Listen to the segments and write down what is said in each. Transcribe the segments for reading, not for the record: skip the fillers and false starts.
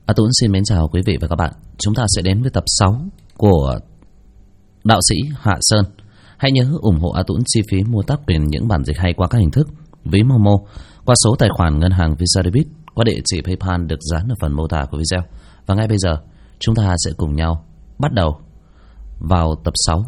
Tuấn xin mến chào quý vị và các bạn. Chúng ta sẽ đến với tập 6 của đạo sĩ Hạ Sơn. Hãy nhớ ủng hộ A Tuấn chi phí mua tác quyền những bản dịch hay qua các hình thức ví Momo, qua số tài khoản ngân hàng Visa Debit, qua địa chỉ PayPal được dán ở phần mô tả của video. Và ngay bây giờ chúng ta sẽ cùng nhau bắt đầu vào tập 6.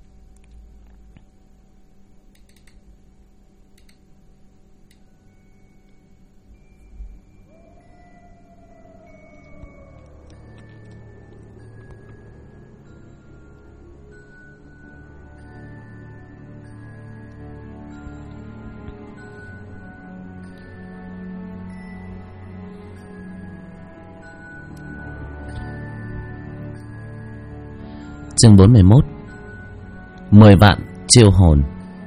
Chương 41. 10 vạn chiêu hồn.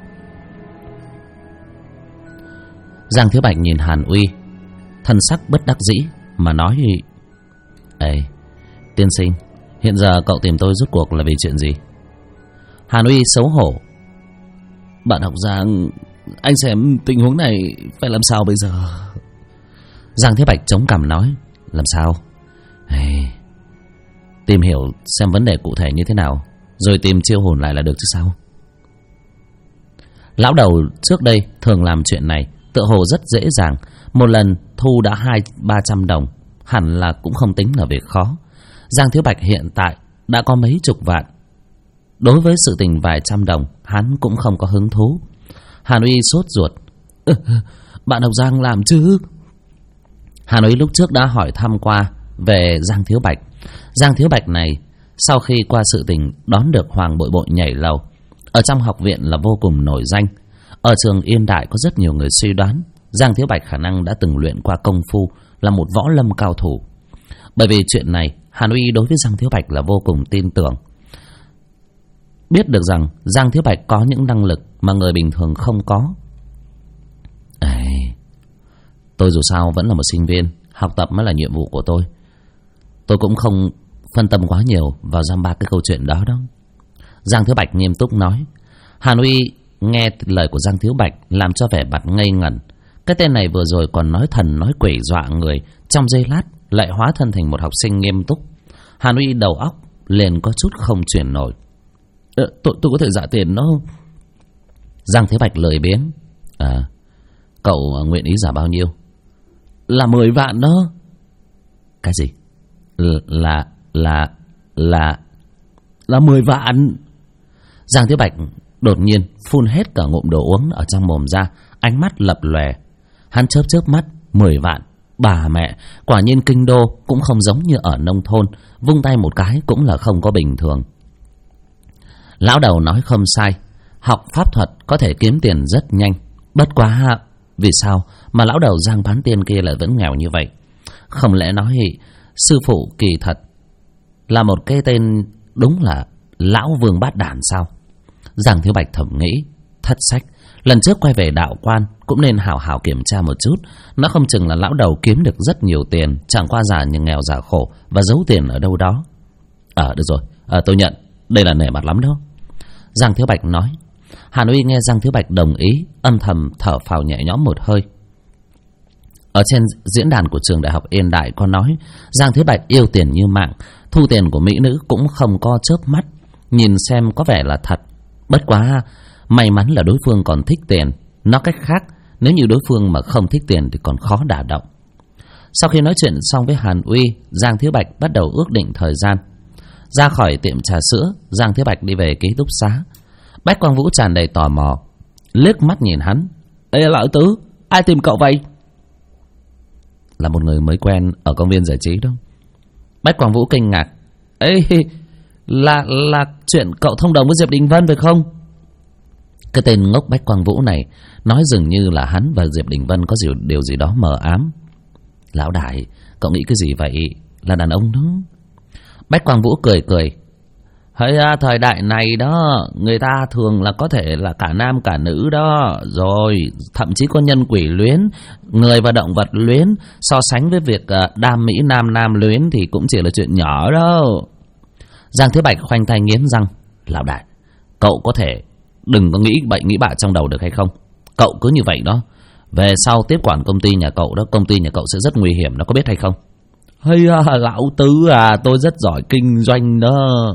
Giang Thiếu Bạch nhìn Hàn Uy, thân sắc bất đắc dĩ mà nói: "Ê, tiên sinh, hiện giờ cậu tìm tôi rốt cuộc là vì chuyện gì?" Hàn Uy xấu hổ: "Bạn học Giang, anh xem tình huống này phải làm sao bây giờ?" Giang Thiếu Bạch chống cằm nói: "Làm sao? Tìm hiểu xem vấn đề cụ thể như thế nào, rồi tìm chiêu hồn lại là được chứ sao." Lão đầu trước đây thường làm chuyện này, tựa hồ rất dễ dàng. Một lần thu đã 200-300 đồng, hẳn là cũng không tính là việc khó. Giang Thiếu Bạch hiện tại đã có mấy chục vạn. Đối với sự tình vài trăm đồng, hắn cũng không có hứng thú. Hàn Uy sốt ruột: "Bạn học Giang làm chứ?" Hàn Uy lúc trước đã hỏi thăm qua về Giang Thiếu Bạch. Giang Thiếu Bạch này sau khi qua sự tình đón được Hoàng Bội Bội nhảy lầu, ở trong học viện là vô cùng nổi danh. Ở trường Yên Đại có rất nhiều người suy đoán Giang Thiếu Bạch khả năng đã từng luyện qua công phu, là một võ lâm cao thủ. Bởi vì chuyện này, Hàn Uy đối với Giang Thiếu Bạch là vô cùng tin tưởng. Biết được rằng Giang Thiếu Bạch có những năng lực mà người bình thường không có. Tôi dù sao vẫn là một sinh viên, học tập mới là nhiệm vụ của tôi. Tôi cũng không phân tâm quá nhiều vào giam ba cái câu chuyện đó đâu." Giang Thiếu Bạch nghiêm túc nói. Hàn Uy nghe lời của Giang Thiếu Bạch làm cho vẻ mặt ngây ngẩn. Cái tên này vừa rồi còn nói thần nói quỷ dọa người, trong giây lát lại hóa thân thành một học sinh nghiêm túc. Hàn Uy đầu óc liền có chút không chuyển nổi. Tôi có thể trả tiền nó không?" Giang Thiếu Bạch lười biếng: "Cậu nguyện ý trả bao nhiêu?" "Là 10 vạn đó." "Cái gì? Là 10 vạn." Giang Thiếu Bạch đột nhiên phun hết cả ngụm đồ uống ở trong mồm ra, ánh mắt lập lòe. Hắn chớp chớp mắt: 10 vạn, bà mẹ, quả nhiên kinh đô cũng không giống như ở nông thôn, vung tay một cái cũng là không có bình thường. Lão đầu nói không sai, học pháp thuật có thể kiếm tiền rất nhanh. Bất quá vì sao mà lão đầu Giang Bán Tiên kia lại vẫn nghèo như vậy? Không lẽ nói sư phụ kỳ thật là một cái tên đúng là lão vương bát đản sao? Giang Thiếu Bạch thầm nghĩ, thất sách, lần trước quay về đạo quan cũng nên hảo hảo kiểm tra một chút. Nó không chừng là lão đầu kiếm được rất nhiều tiền, chẳng qua giả nhưng nghèo giả khổ và giấu tiền ở đâu đó. Được rồi, tôi nhận, đây là nể mặt lắm đó." Giang Thiếu Bạch nói. Hàn Uy nghe Giang Thiếu Bạch đồng ý, âm thầm thở phào nhẹ nhõm một hơi. Ở trên diễn đàn của trường Đại học Yên Đại có nói Giang Thiếu Bạch yêu tiền như mạng, thu tiền của mỹ nữ cũng không có chớp mắt, nhìn xem có vẻ là thật. Bất quá may mắn là đối phương còn thích tiền. Nói cách khác, nếu như đối phương mà không thích tiền thì còn khó đả động. Sau khi nói chuyện xong với Hàn Uy, Giang Thiếu Bạch bắt đầu ước định thời gian. Ra khỏi tiệm trà sữa, Giang Thiếu Bạch đi về ký túc xá. Bách Quang Vũ tràn đầy tò mò, liếc mắt nhìn hắn: "Ê lão tứ, ai tìm cậu vậy?" "Là một người mới quen ở công viên giải trí đó." Bách Quang Vũ kinh ngạc: "Ê, là chuyện cậu thông đồng với Diệp Đình Vân phải không?" Cái tên ngốc Bách Quang Vũ này nói dường như là hắn và Diệp Đình Vân có điều gì đó mờ ám. "Lão đại, cậu nghĩ cái gì vậy? Là đàn ông đó." Bách Quang Vũ cười cười: "Thời đại này đó, người ta thường là có thể là cả nam cả nữ đó, rồi thậm chí có nhân quỷ luyến, người và động vật luyến. So sánh với việc đam mỹ nam luyến thì cũng chỉ là chuyện nhỏ đâu." Giang Thiếu Bạch khoanh tay nghiến răng: "Lão đại, cậu có thể đừng có nghĩ bậy nghĩ bạ trong đầu được hay không? Cậu cứ như vậy đó, về sau tiếp quản công ty nhà cậu đó, công ty nhà cậu sẽ rất nguy hiểm, nó có biết hay không?" Hay lão Tứ à, tôi rất giỏi kinh doanh đó.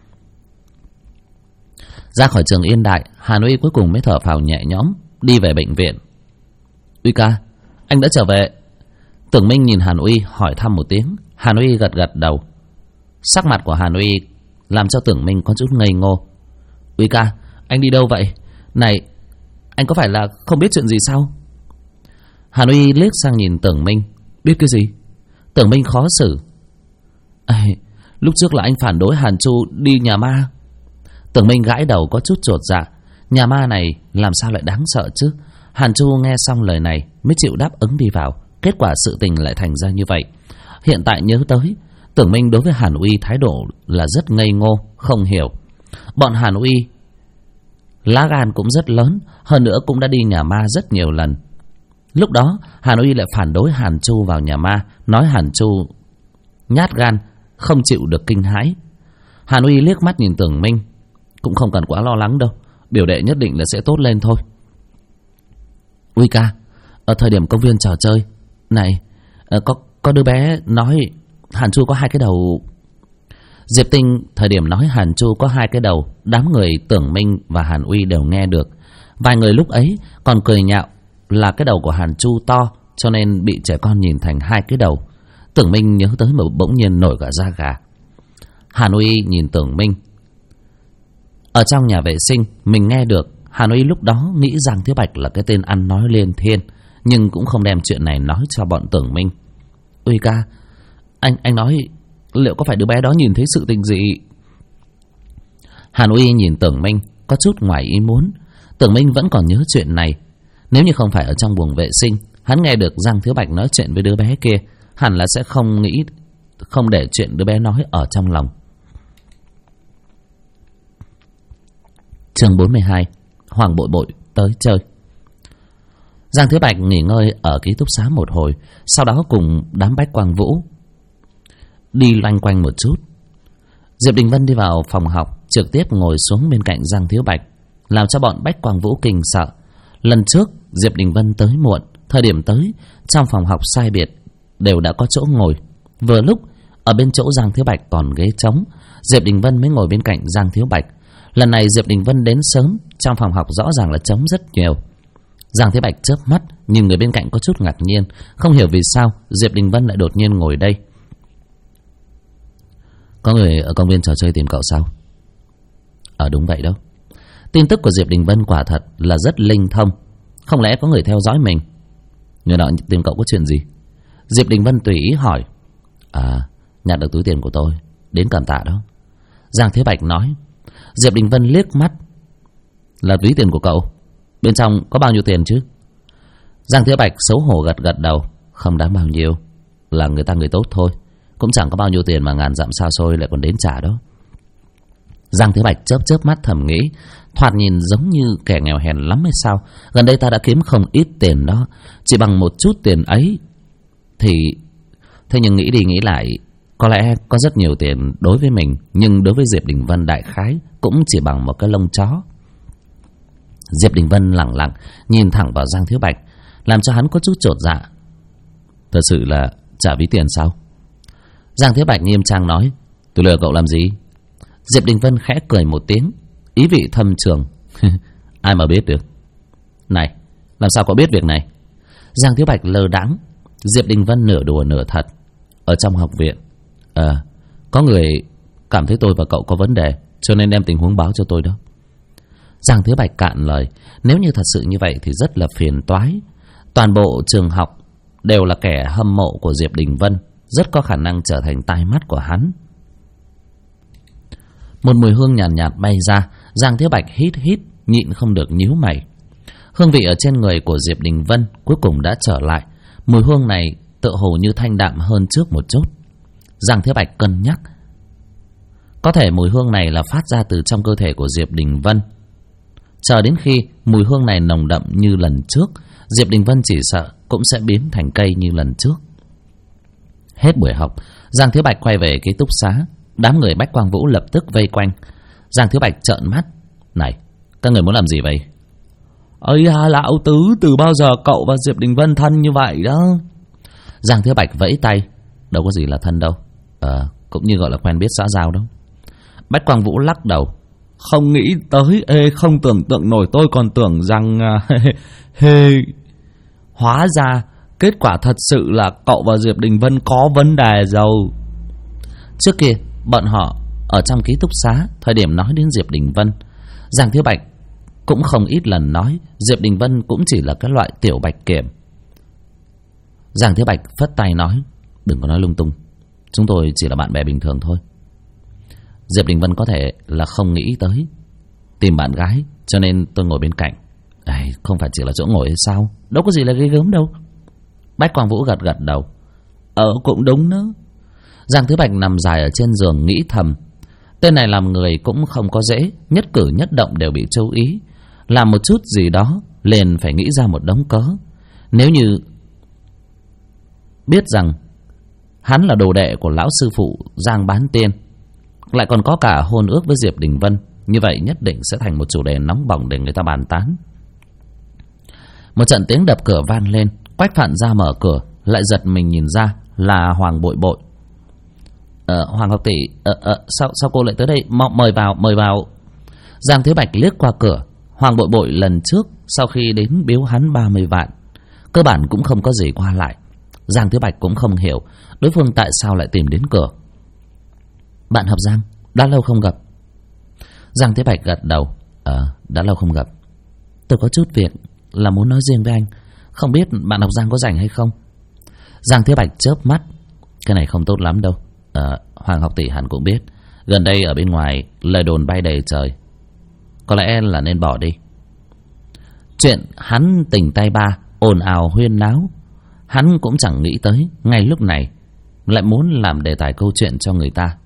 Ra khỏi trường Yên Đại, Hàn Uy cuối cùng mới thở phào nhẹ nhõm, đi về bệnh viện. Uy ca, anh đã trở về. Tưởng Minh nhìn Hàn Uy hỏi thăm một tiếng. Hàn Uy gật gật đầu. Sắc mặt của Hàn Uy làm cho Tưởng Minh có chút ngây ngô. Uy ca, anh đi đâu vậy? Này, anh có phải là không biết chuyện gì sao? Hàn Uy liếc sang nhìn Tưởng Minh. Biết cái gì? Tưởng Minh khó xử. Lúc trước là anh phản đối Hàn Chu đi nhà ma. Tưởng Minh gãi đầu có chút chột dạ. Nhà ma này làm sao lại đáng sợ chứ? Hàn Chu nghe xong lời này mới chịu đáp ứng đi vào. Kết quả sự tình lại thành ra như vậy. Hiện tại nhớ tới, Tưởng Minh đối với Hàn Uy thái độ là rất ngây ngô, không hiểu. Bọn Hàn Uy lá gan cũng rất lớn, hơn nữa cũng đã đi nhà ma rất nhiều lần. Lúc đó Hàn Uy lại phản đối Hàn Chu vào nhà ma, nói Hàn Chu nhát gan, không chịu được kinh hãi. Hàn Uy liếc mắt nhìn Tưởng Minh. Cũng không cần quá lo lắng đâu, biểu đệ nhất định là sẽ tốt lên thôi. Uy ca, ở thời điểm công viên trò chơi này, có đứa bé nói Hàn Chu có hai cái đầu. Diệp Tinh thời điểm nói Hàn Chu có hai cái đầu, đám người Tưởng Minh và Hàn Uy đều nghe được. Vài người lúc ấy còn cười nhạo là cái đầu của Hàn Chu to, cho nên bị trẻ con nhìn thành hai cái đầu. Tưởng Minh nhớ tới mà bỗng nhiên nổi cả da gà. Hàn Uy nhìn Tưởng Minh. Ở trong nhà vệ sinh mình nghe được Hàn Uy lúc đó nghĩ Giang Thiếu Bạch là cái tên ăn nói liên thiên, nhưng cũng không đem chuyện này nói cho bọn Tưởng Minh. Uy ca, anh nói liệu có phải đứa bé đó nhìn thấy sự tình gì? Hàn Uy nhìn Tưởng Minh có chút ngoài ý muốn. Tưởng Minh vẫn còn nhớ chuyện này. Nếu như không phải ở trong buồng vệ sinh, hắn nghe được Giang Thiếu Bạch nói chuyện với đứa bé kia, hẳn là sẽ không để chuyện đứa bé nói ở trong lòng. Chương 42, Hoàng Bội Bội tới chơi. Giang Thiếu Bạch nghỉ ngơi ở ký túc xá một hồi, sau đó cùng đám Bách Quang Vũ đi loanh quanh một chút. Diệp Đình Vân đi vào phòng học, trực tiếp ngồi xuống bên cạnh Giang Thiếu Bạch, làm cho bọn Bách Quang Vũ kinh sợ. Lần trước Diệp Đình Vân tới muộn, thời điểm tới trong phòng học sai biệt đều đã có chỗ ngồi. Vừa lúc ở bên chỗ Giang Thiếu Bạch còn ghế trống, Diệp Đình Vân mới ngồi bên cạnh Giang Thiếu Bạch. Lần này Diệp Đình Vân đến sớm, trong phòng học rõ ràng là trống rất nhiều. Giang Thiếu Bạch chớp mắt nhìn người bên cạnh có chút ngạc nhiên, không hiểu vì sao Diệp Đình Vân lại đột nhiên ngồi đây. Có người ở công viên trò chơi tìm cậu sao? Đúng vậy đâu. Tin tức của Diệp Đình Vân quả thật là rất linh thông. Không lẽ có người theo dõi mình? Người nọ tìm cậu có chuyện gì? Diệp Đình Vân tùy ý hỏi. Nhặt được túi tiền của tôi, đến cảm tạ đó. Giang Thế Bạch nói. Diệp Đình Vân liếc mắt. Là túi tiền của cậu, bên trong có bao nhiêu tiền chứ? Giang Thế Bạch xấu hổ gật gật đầu. Không đáng bao nhiêu, là người ta người tốt thôi. Cũng chẳng có bao nhiêu tiền mà ngàn dặm xa xôi lại còn đến trả đó. Giang Thế Bạch chớp chớp mắt thầm nghĩ, thoạt nhìn giống như kẻ nghèo hèn lắm hay sao? Gần đây ta đã kiếm không ít tiền đó, chỉ bằng một chút tiền ấy thì... Thế nhưng nghĩ đi nghĩ lại, có lẽ có rất nhiều tiền đối với mình, nhưng đối với Diệp Đình Vân đại khái cũng chỉ bằng một cái lông chó. Diệp Đình Vân lẳng lặng nhìn thẳng vào Giang Thiếu Bạch, làm cho hắn có chút chột dạ. Thật sự là trả ví tiền sao? Giang Thiếu Bạch nghiêm trang nói. Tôi lừa cậu làm gì? Diệp Đình Vân khẽ cười một tiếng, ý vị thâm trường. Ai mà biết được. Này, làm sao cậu biết việc này? Giang Thiếu Bạch lơ đãng. Diệp Đình Vân nửa đùa nửa thật. Ở trong học viện có người cảm thấy tôi và cậu có vấn đề, cho nên đem tình huống báo cho tôi đó. Giang Thiếu Bạch cạn lời. Nếu như thật sự như vậy thì rất là phiền toái. Toàn bộ trường học đều là kẻ hâm mộ của Diệp Đình Vân, rất có khả năng trở thành tai mắt của hắn. Một mùi hương nhàn nhạt bay ra. Giang Thiếu Bạch hít hít, nhịn không được nhíu mày. Hương vị ở trên người của Diệp Đình Vân cuối cùng đã trở lại. Mùi hương này tựa hồ như thanh đạm hơn trước một chút. Giang Thiếu Bạch cân nhắc, có thể mùi hương này là phát ra từ trong cơ thể của Diệp Đình Vân. Chờ đến khi mùi hương này nồng đậm như lần trước, Diệp Đình Vân chỉ sợ cũng sẽ biến thành cây như lần trước. Hết buổi học, Giang Thiếu Bạch quay về ký túc xá. Đám người Bách Quang Vũ lập tức vây quanh. Giang Thiếu Bạch trợn mắt. Này, các người muốn làm gì vậy? Ây à, lão tứ, từ bao giờ cậu và Diệp Đình Vân thân như vậy đó? Giang Thiếu Bạch vẫy tay. đâu có gì là thân đâu. Cũng như gọi là quen biết xã giao đâu. Bách Quang Vũ lắc đầu. Không nghĩ tới, không tưởng tượng nổi, tôi còn tưởng rằng hóa ra kết quả thật sự là cậu và Diệp Đình Vân có vấn đề rồi. Trước kia bọn họ ở trong ký túc xá, thời điểm nói đến Diệp Đình Vân, Giang Thiếu Bạch cũng không ít lần nói Diệp Đình Vân cũng chỉ là cái loại tiểu bạch kiểm. Giang Thiếu Bạch phất tay nói, đừng có nói lung tung, chúng tôi chỉ là bạn bè bình thường thôi. Diệp Đình Vân có thể là không nghĩ tới tìm bạn gái, cho nên tôi ngồi bên cạnh. Không phải chỉ là chỗ ngồi hay sao? Đâu có gì là ghê gớm đâu. Bách Quang Vũ gật gật đầu. Cũng đúng nữa. Giang Thứ Bạch nằm dài ở trên giường nghĩ thầm, tên này làm người cũng không có dễ, nhất cử nhất động đều bị chú ý, làm một chút gì đó liền phải nghĩ ra một đống cớ. Nếu như biết rằng hắn là đồ đệ của lão sư phụ Giang Bán Tiên, lại còn có cả hôn ước với Diệp Đình Vân, như vậy nhất định sẽ thành một chủ đề nóng bỏng để người ta bàn tán. Một trận tiếng đập cửa vang lên. Quách Phạn ra mở cửa, lại giật mình nhìn ra là Hoàng Bội Bội. Hoàng học tỷ, sao cô lại tới đây? Mời vào. Giang Thế Bạch liếc qua cửa. Hoàng Bội Bội lần trước sau khi đến biếu hắn 30 vạn, cơ bản cũng không có gì qua lại. Giang Thế Bạch cũng không hiểu đối phương tại sao lại tìm đến cửa. Bạn học Giang, đã lâu không gặp. Giang Thế Bạch gật đầu. Đã lâu không gặp. Tôi có chút việc là muốn nói riêng với anh, không biết bạn học Giang có rảnh hay không? Giang Thế Bạch chớp mắt. Cái này không tốt lắm đâu. Hoàng học tỷ hẳn cũng biết, gần đây ở bên ngoài lời đồn bay đầy trời, có lẽ là nên bỏ đi. Chuyện hắn tình tay ba ồn ào huyên náo, hắn cũng chẳng nghĩ tới ngay lúc này lại muốn làm đề tài câu chuyện cho người ta.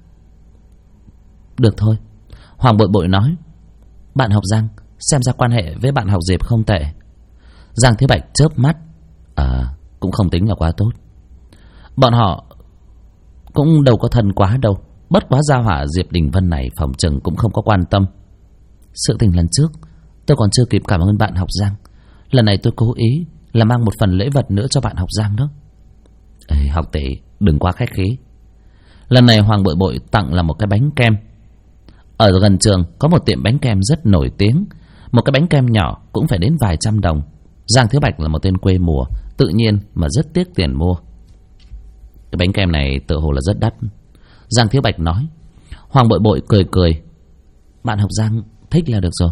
Được thôi, Hoàng Bội Bội nói. Bạn học Giang xem ra quan hệ với bạn học Diệp không tệ. Giang Thế Bạch chớp mắt. Cũng không tính là quá tốt. Bọn họ cũng đâu có thân quá đâu. Bất quá gia hỏa Diệp Đình Vân này phòng chừng cũng không có quan tâm. Sự tình lần trước tôi còn chưa kịp cảm ơn bạn học Giang, lần này tôi cố ý là mang một phần lễ vật nữa cho bạn học Giang đó. Học tỷ đừng quá khách khí. Lần này Hoàng Bội Bội tặng là một cái bánh kem. Ở gần trường có một tiệm bánh kem rất nổi tiếng, một cái bánh kem nhỏ cũng phải đến vài trăm đồng. Giang Thế Bạch là một tên quê mùa, tự nhiên mà rất tiếc tiền mua. Cái bánh kem này tự hồ là rất đắt. Giang Thế Bạch nói. Hoàng Bội Bội cười cười. Bạn học Giang thích là được rồi.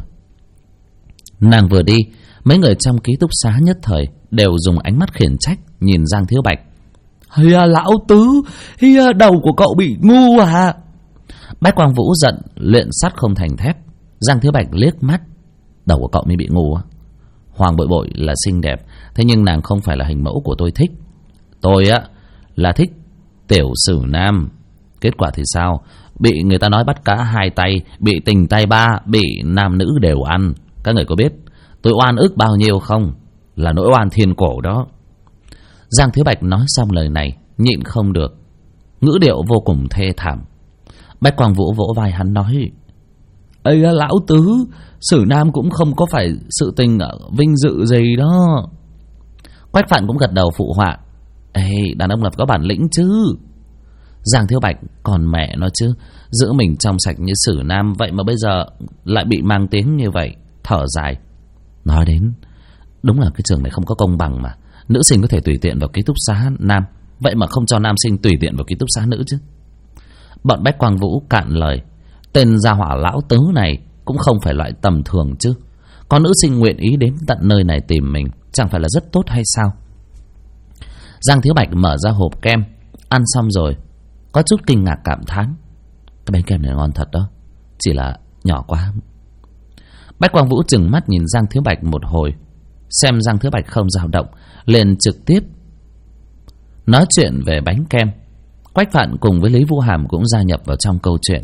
Nàng vừa đi, mấy người trong ký túc xá nhất thời đều dùng ánh mắt khiển trách nhìn Giang Thiếu Bạch. Lão tứ, đầu của cậu bị ngu à? Bách Quang Vũ giận luyện sắt không thành thép. Giang Thiếu Bạch liếc mắt. Đầu của cậu mới bị ngu à? Hoàng Bội Bội là xinh đẹp, thế nhưng nàng không phải là hình mẫu của tôi thích. Tôi là thích tiểu sử nam. Kết quả thì sao? Bị người ta nói bắt cá hai tay, bị tình tay ba, bị nam nữ đều ăn. Các người có biết tôi oan ức bao nhiêu không? Là nỗi oan thiên cổ đó. Giang Thiếu Bạch nói xong lời này nhịn không được, ngữ điệu vô cùng thê thảm. Bách Quang Vũ vỗ vai hắn nói. Lão tứ, sử nam cũng không có phải sự tình vinh dự gì đó. Quách Phạn cũng gật đầu phụ họa. Đàn ông là phải có bản lĩnh chứ. Giang Thiếu Bạch còn mẹ nó chứ, giữ mình trong sạch như sử nam, vậy mà bây giờ lại bị mang tiếng như vậy. Thở dài. Nói đến đúng là cái trường này không có công bằng mà. Nữ sinh có thể tùy tiện vào ký túc xá nam, vậy mà không cho nam sinh tùy tiện vào ký túc xá nữ chứ. Bọn Bách Quang Vũ cạn lời. Tên gia hỏa lão tứ này cũng không phải loại tầm thường chứ. Có nữ sinh nguyện ý đến tận nơi này tìm mình, chẳng phải là rất tốt hay sao? Giang Thiếu Bạch mở ra hộp kem, ăn xong rồi có chút kinh ngạc cảm thán. Cái bánh kem này ngon thật đó, chỉ là nhỏ quá. Bách Quang Vũ trừng mắt nhìn Giang Thiếu Bạch một hồi, xem Giang Thiếu Bạch không dao động, liền trực tiếp nói chuyện về bánh kem. Quách Phạn cùng với Lý Vũ Hàm cũng gia nhập vào trong câu chuyện.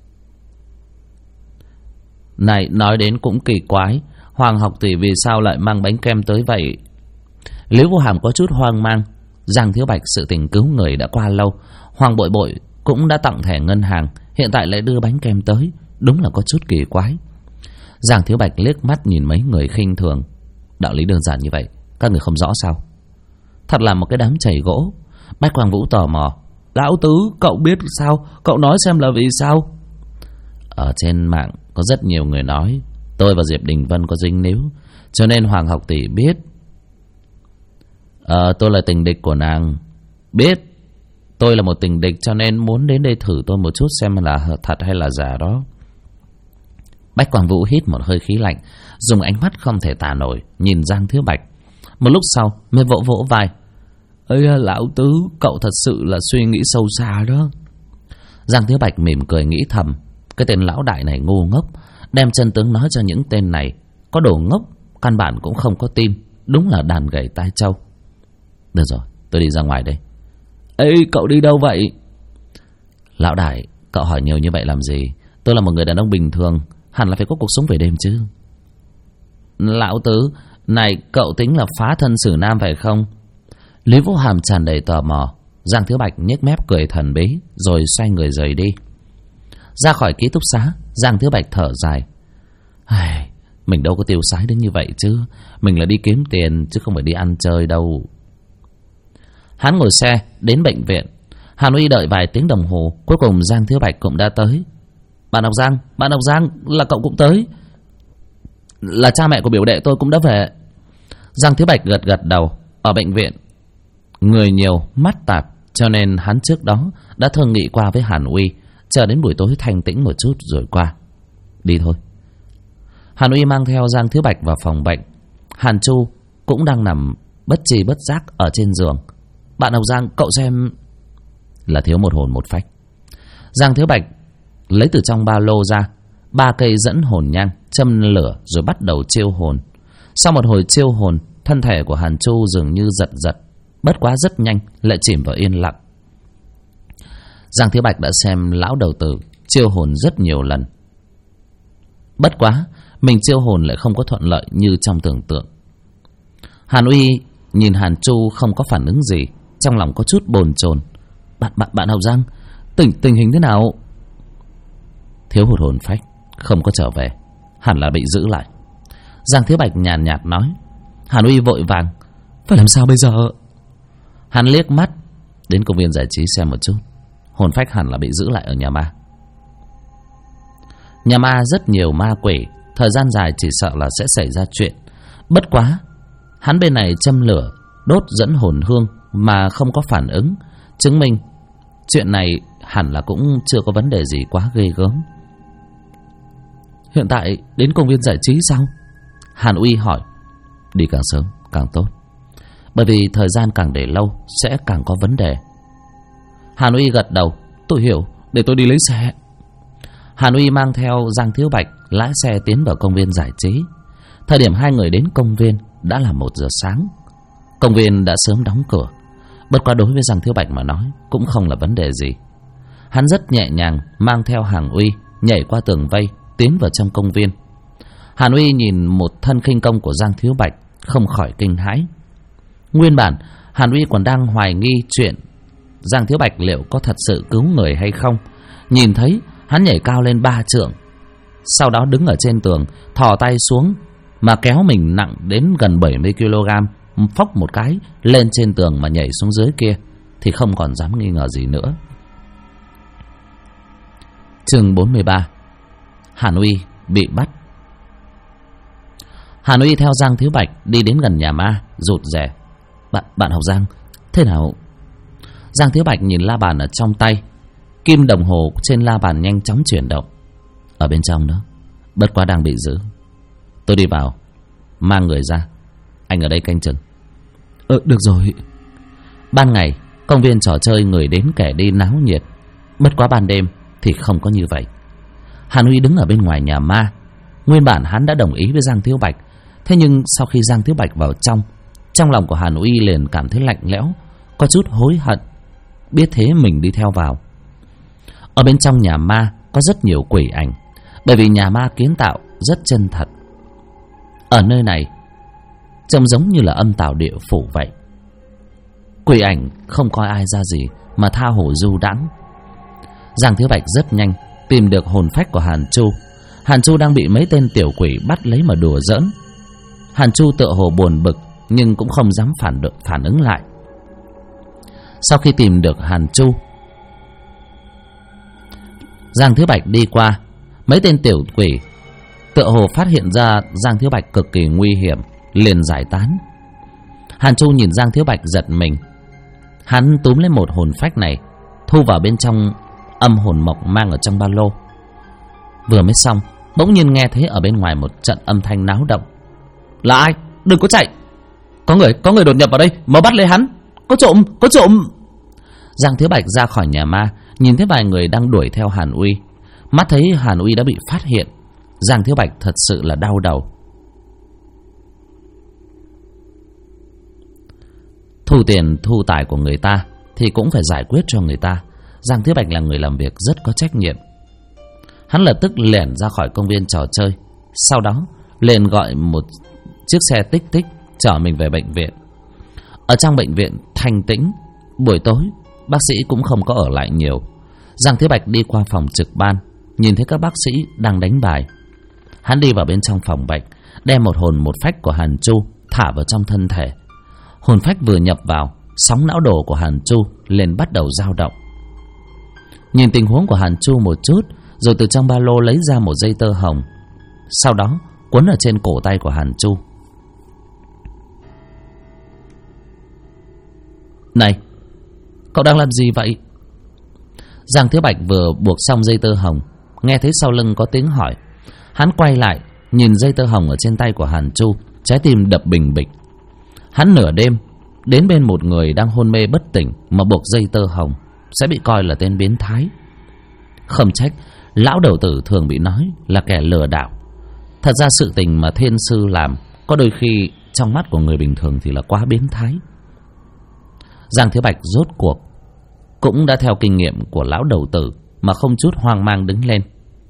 Này, nói đến cũng kỳ quái, Hoàng học tỷ vì sao lại mang bánh kem tới vậy? Lý Vũ Hàm có chút hoang mang. Giang Thiếu Bạch sự tình cứu người đã qua lâu, Hoàng Bội Bội cũng đã tặng thẻ ngân hàng, hiện tại lại đưa bánh kem tới, đúng là có chút kỳ quái. Giang Thiếu Bạch liếc mắt nhìn mấy người khinh thường. Đạo lý đơn giản như vậy các người không rõ sao? Thật là một cái đám chày gỗ. Bách Quang Vũ tò mò. Lão Tứ, cậu biết sao? Cậu nói xem là vì sao? Ở trên mạng có rất nhiều người nói tôi và Diệp Đình Vân có dính níu, cho nên Hoàng học tỷ biết. Tôi là tình địch của nàng. Biết tôi là một tình địch cho nên muốn đến đây thử tôi một chút xem là thật hay là giả đó. Bách Quang Vũ hít một hơi khí lạnh, dùng ánh mắt không thể tả nổi nhìn Giang Thiếu Bạch. Một lúc sau mới vỗ vỗ vai. Ây, Lão Tứ, cậu thật sự là suy nghĩ sâu xa đó. Giang Thiếu Bạch mỉm cười nghĩ thầm, cái tên lão đại này ngu ngốc, đem chân tướng nói cho những tên này. Có đồ ngốc, căn bản cũng không có tim. Đúng là đàn gầy tai trâu. Được rồi, tôi đi ra ngoài đây. Ê, cậu đi đâu vậy? Lão đại, cậu hỏi nhiều như vậy làm gì? Tôi là một người đàn ông bình thường, hẳn là phải có cuộc sống về đêm chứ. Lão Tứ, này cậu tính là phá thân xử nam phải không? Lý Vũ Hàm tràn đầy tò mò. Giang Thiếu Bạch nhếch mép cười thần bí, rồi xoay người rời đi. Ra khỏi ký túc xá, Giang Thiếu Bạch thở dài. Mình đâu có tiêu sái đến như vậy chứ. Mình là đi kiếm tiền chứ không phải đi ăn chơi đâu. Hắn ngồi xe đến bệnh viện. Hàn Uy đợi vài tiếng đồng hồ, cuối cùng Giang Thiếu Bạch cũng đã tới. Bạn học Giang, là cậu cũng tới. Là cha mẹ của biểu đệ tôi cũng đã về. Giang Thiếu Bạch gật gật đầu. Ở bệnh viện người nhiều mắt tạp, cho nên hắn trước đó đã thương nghị qua với Hàn Uy, chờ đến buổi tối thanh tĩnh một chút rồi qua. Đi thôi. Hàn Uy mang theo Giang Thiếu Bạch vào phòng bệnh. Hàn Chu cũng đang nằm bất tri bất giác ở trên giường. Bạn học Giang, cậu xem. Là thiếu một hồn một phách. Giang Thiếu Bạch lấy từ trong ba lô ra 3 cây dẫn hồn nhang, châm lửa rồi bắt đầu chiêu hồn. Sau một hồi chiêu hồn, thân thể của Hàn Chu dường như giật giật, bất quá rất nhanh lại chìm vào yên lặng. Giang Thiếu Bạch đã xem lão đầu tử chiêu hồn rất nhiều lần, bất quá mình chiêu hồn lại không có thuận lợi như trong tưởng tượng. Hàn Uy nhìn Hàn Chu không có phản ứng gì, trong lòng có chút bồn chồn. Bạn học Giang, tình hình thế nào? Thiếu hụt hồn phách, không có trở về, hẳn là bị giữ lại. Giang Thiếu Bạch nhàn nhạt nói. Hàn Uy vội vàng. Phải làm sao bây giờ? Hắn liếc mắt đến công viên giải trí xem một chút. Hồn phách hẳn là bị giữ lại ở nhà ma. Nhà ma rất nhiều ma quỷ, thời gian dài chỉ sợ là sẽ xảy ra chuyện. Bất quá hắn bên này châm lửa đốt dẫn hồn hương mà không có phản ứng, chứng minh chuyện này hẳn là cũng chưa có vấn đề gì quá ghê gớm. Hiện tại đến công viên giải trí sao? Hàn Uy hỏi. Đi càng sớm càng tốt, bởi vì thời gian càng để lâu sẽ càng có vấn đề. Hàn Uy gật đầu. Tôi hiểu, để tôi đi lấy xe. Hàn Uy mang theo Giang Thiếu Bạch lái xe tiến vào công viên giải trí. Thời điểm hai người đến công viên đã là 1 giờ sáng. Công viên đã sớm đóng cửa, bất quá đối với Giang Thiếu Bạch mà nói cũng không là vấn đề gì. Hắn rất nhẹ nhàng mang theo Hàn Uy nhảy qua tường vây tiến vào trong công viên. Hàn Uy nhìn một thân khinh công của Giang Thiếu Bạch không khỏi kinh hãi. Nguyên bản Hàn Uy còn đang hoài nghi chuyện Giang Thiếu Bạch liệu có thật sự cứu người hay không. Nhìn thấy hắn nhảy cao lên 3 trượng, sau đó đứng ở trên tường, thò tay xuống mà kéo mình nặng đến gần 70 kg, phốc một cái lên trên tường mà nhảy xuống dưới kia, thì không còn dám nghi ngờ gì nữa. Chương 43. Hàn Uy bị bắt. Hàn Uy theo Giang Thiếu Bạch đi đến gần nhà ma, rụt rè. Bạn học Giang, thế nào? Giang Thiếu Bạch nhìn la bàn ở trong tay, kim đồng hồ trên la bàn nhanh chóng chuyển động. Ở bên trong đó, bất quá đang bị giữ. Tôi đi vào, mang người ra, anh ở đây canh chừng. Được rồi. Ban ngày công viên trò chơi người đến kẻ đi náo nhiệt, bất quá ban đêm thì không có như vậy. Hàn Uy đứng ở bên ngoài nhà ma. Nguyên bản hắn đã đồng ý với Giang Thiếu Bạch, thế nhưng sau khi Giang Thiếu Bạch vào trong lòng của Hàn Uy liền cảm thấy lạnh lẽo, có chút hối hận, biết thế mình đi theo vào. Ở bên trong nhà ma có rất nhiều quỷ ảnh, bởi vì nhà ma kiến tạo rất chân thật. Ở nơi này trông giống như là âm tào địa phủ vậy. Quỷ ảnh không coi ai ra gì mà tha hồ du đãng. Giang Thiếu Bạch rất nhanh tìm được hồn phách của Hàn Chu. Hàn Chu đang bị mấy tên tiểu quỷ bắt lấy mà đùa giỡn. Hàn Chu tựa hồ buồn bực nhưng cũng không dám phản ứng lại. Sau khi tìm được Hàn Chu, Giang Thiếu Bạch đi qua, mấy tên tiểu quỷ tựa hồ phát hiện ra Giang Thiếu Bạch cực kỳ nguy hiểm, liền giải tán. Hàn Chu nhìn Giang Thiếu Bạch giật mình. Hắn túm lấy một hồn phách này, thu vào bên trong âm hồn mộc mang ở trong ba lô. Vừa mới xong, bỗng nhiên nghe thấy ở bên ngoài một trận âm thanh náo động. Là ai? Đừng có chạy! Có người đột nhập vào đây, mau bắt lấy hắn! Có trộm! Giang Thiếu Bạch ra khỏi nhà ma, nhìn thấy vài người đang đuổi theo Hàn Uy. Mắt thấy Hàn Uy đã bị phát hiện, Giang Thiếu Bạch thật sự là đau đầu. Thu tiền thu tài của người ta thì cũng phải giải quyết cho người ta. Giang Thiếu Bạch là người làm việc rất có trách nhiệm. Hắn lập tức lẻn ra khỏi công viên trò chơi, sau đó liền gọi một chiếc xe tích tích chở mình về bệnh viện. Ở trong bệnh viện thanh tĩnh, buổi tối bác sĩ cũng không có ở lại nhiều. Giang Thiếu Bạch đi qua phòng trực ban, nhìn thấy các bác sĩ đang đánh bài. Hắn đi vào bên trong phòng bệnh, đem một hồn một phách của Hàn Chu thả vào trong thân thể. Hồn phách vừa nhập vào, sóng não đồ của Hàn Chu liền bắt đầu dao động. Nhìn tình huống của Hàn Chu một chút, rồi từ trong ba lô lấy ra một dây tơ hồng, sau đó quấn ở trên cổ tay của Hàn Chu. Này, cậu đang làm gì vậy? Giang Thiếu Bạch vừa buộc xong dây tơ hồng, nghe thấy sau lưng có tiếng hỏi. Hắn quay lại, nhìn dây tơ hồng ở trên tay của Hàn Chu, trái tim đập bình bịch. Hắn nửa đêm đến bên một người đang hôn mê bất tỉnh mà buộc dây tơ hồng, sẽ bị coi là tên biến thái. Không trách lão đầu tử thường bị nói là kẻ lừa đảo. Thật ra sự tình mà thiên sư làm có đôi khi trong mắt của người bình thường thì là quá biến thái. Giang Thiếu Bạch rốt cuộc cũng đã theo kinh nghiệm của lão đầu tử mà không chút hoang mang đứng lên.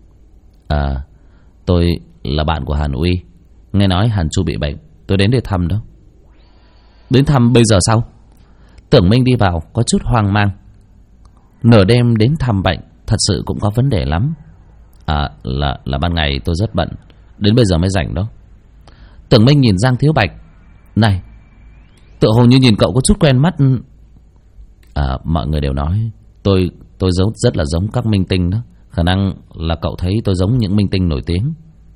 Tôi là bạn của Hàn Uy, nghe nói Hàn Chu bị bệnh, tôi đến để thăm đó. Đến thăm bây giờ sao? Tưởng Minh đi vào có chút hoang mang. Nửa đêm đến thăm bệnh thật sự cũng có vấn đề lắm. Là ban ngày tôi rất bận, đến bây giờ mới rảnh đó. Tưởng Minh nhìn Giang Thiếu Bạch. Này, tựa hồ như nhìn cậu có chút quen mắt. Mọi người đều nói tôi rất là giống các minh tinh đó. Khả năng là cậu thấy tôi giống những minh tinh nổi tiếng.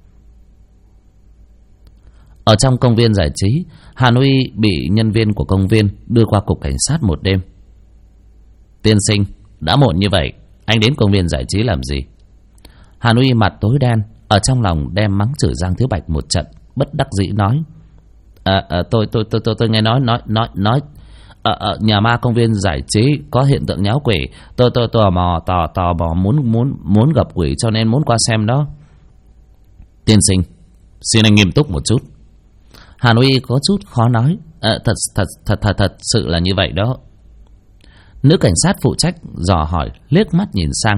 Ở trong công viên giải trí, Hàn Uy bị nhân viên của công viên đưa qua cục cảnh sát một đêm. Tiên sinh, đã muộn như vậy, anh đến công viên giải trí làm gì? Hàn Uy mặt tối đen, ở trong lòng đem mắng chửi Giang Thiếu Bạch một trận, bất đắc dĩ nói. Tôi nghe nói nhà ma công viên giải trí có hiện tượng nháo quỷ. Tôi tò mò muốn gặp quỷ cho nên muốn qua xem đó. Tiên sinh, xin anh nghiêm túc một chút. Hàn Uy có chút khó nói. Thật sự là như vậy đó. Nữ cảnh sát phụ trách dò hỏi, liếc mắt nhìn sang.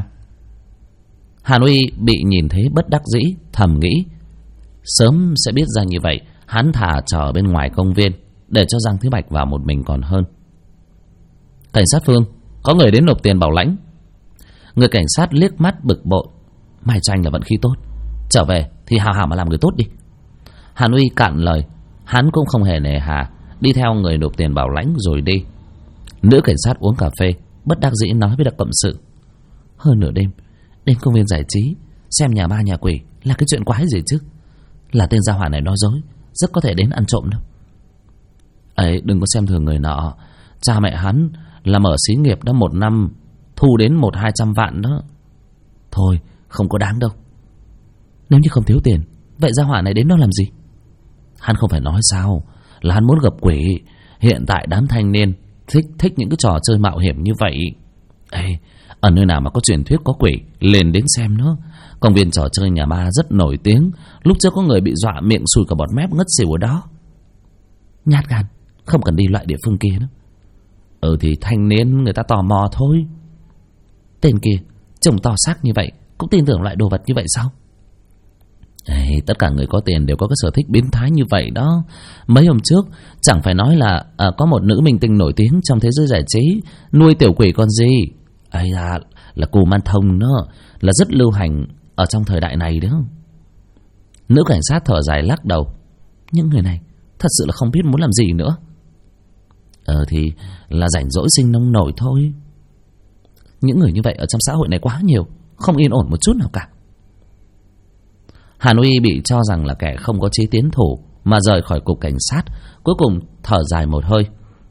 Hàn Uy bị nhìn thấy bất đắc dĩ, thầm nghĩ sớm sẽ biết ra như vậy, hắn thả chờ bên ngoài công viên để cho Giang Thiếu Bạch vào một mình còn hơn. Cảnh sát Phương, có người đến nộp tiền bảo lãnh. Người cảnh sát liếc mắt bực bội. Mày cho anh là vận khí tốt, trở về thì hào hào mà làm người tốt đi. Hàn Uy cạn lời, hắn cũng không hề nề hà, đi theo người nộp tiền bảo lãnh rồi đi. Nữ cảnh sát uống cà phê, bất đắc dĩ nói với đặc cộng sự. Hơn nửa đêm đến công viên giải trí xem nhà ma nhà quỷ là cái chuyện quái gì chứ? Là tên gia hỏa này nói dối, rất có thể đến ăn trộm đâu. Ấy, đừng có xem thường người nọ. Cha mẹ hắn là mở xí nghiệp đã 1 năm thu đến 100-200 vạn đó. Thôi, không có đáng đâu. Nếu như không thiếu tiền, vậy gia hỏa này đến đó làm gì? Hắn không phải nói sao là hắn muốn gặp quỷ. Hiện tại đám thanh niên thích những cái trò chơi mạo hiểm như vậy. Ê, ở nơi nào mà có truyền thuyết có quỷ liền đến xem nó. Công viên trò chơi nhà ma rất nổi tiếng. Lúc trước có người bị dọa miệng sùi cả bọt mép ngất xỉu ở đó. Nhát gan, không cần đi loại địa phương kia nữa. Thì thanh niên người ta tò mò thôi. Tên kia trông to xác như vậy cũng tin tưởng loại đồ vật như vậy sao? Tất cả người có tiền đều có cái sở thích biến thái như vậy đó. Mấy hôm trước chẳng phải nói là có một nữ minh tinh nổi tiếng trong thế giới giải trí nuôi tiểu quỷ con gì. Là cù man thông đó, là rất lưu hành ở trong thời đại này đó. Nữ cảnh sát thở dài lắc đầu. Những người này thật sự là không biết muốn làm gì nữa. Thì là rảnh rỗi sinh nông nổi thôi. Những người như vậy ở trong xã hội này quá nhiều, không yên ổn một chút nào cả. Hàn Uy bị cho rằng là kẻ không có chí tiến thủ mà rời khỏi cục cảnh sát, cuối cùng thở dài một hơi.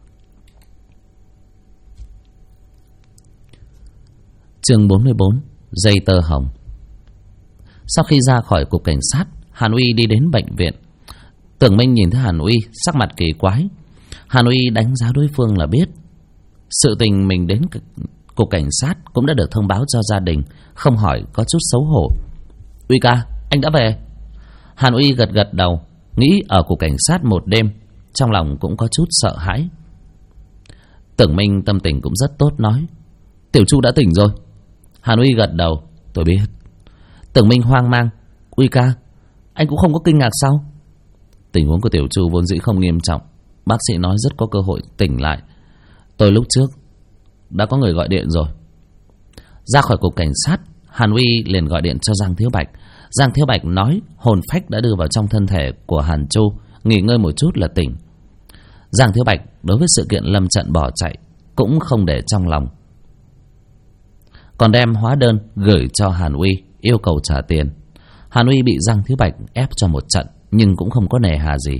Chương 44: Dây tơ hồng. Sau khi ra khỏi cục cảnh sát, Hàn Uy đi đến bệnh viện. Tưởng Minh nhìn thấy Hàn Uy, sắc mặt kỳ quái. Hàn Uy đánh giá đối phương là biết sự tình mình đến cục cảnh sát cũng đã được thông báo cho gia đình, không hỏi có chút xấu hổ. Uy ca, anh đã về. Hàn Uy gật gật đầu, nghĩ ở cục cảnh sát một đêm, trong lòng cũng có chút sợ hãi. Tưởng Minh tâm tình cũng rất tốt, nói: Tiểu Chu đã tỉnh rồi. Hàn Uy gật đầu: Tôi biết. Tưởng Minh hoang mang: Uy ca, anh cũng không có kinh ngạc sao? Tình huống của Tiểu Chu vốn dĩ không nghiêm trọng, bác sĩ nói rất có cơ hội tỉnh lại. Tôi lúc trước đã có người gọi điện rồi. Ra khỏi cục cảnh sát, Hàn Uy liền gọi điện cho Giang Thiếu Bạch. Giang Thiếu Bạch nói hồn phách đã đưa vào trong thân thể của Hàn Chu, nghỉ ngơi một chút là tỉnh. Giang Thiếu Bạch đối với sự kiện lâm trận bỏ chạy cũng không để trong lòng, còn đem hóa đơn gửi cho Hàn Uy yêu cầu trả tiền. Hàn Uy bị Giang Thiếu Bạch ép cho một trận, nhưng cũng không có nề hà gì.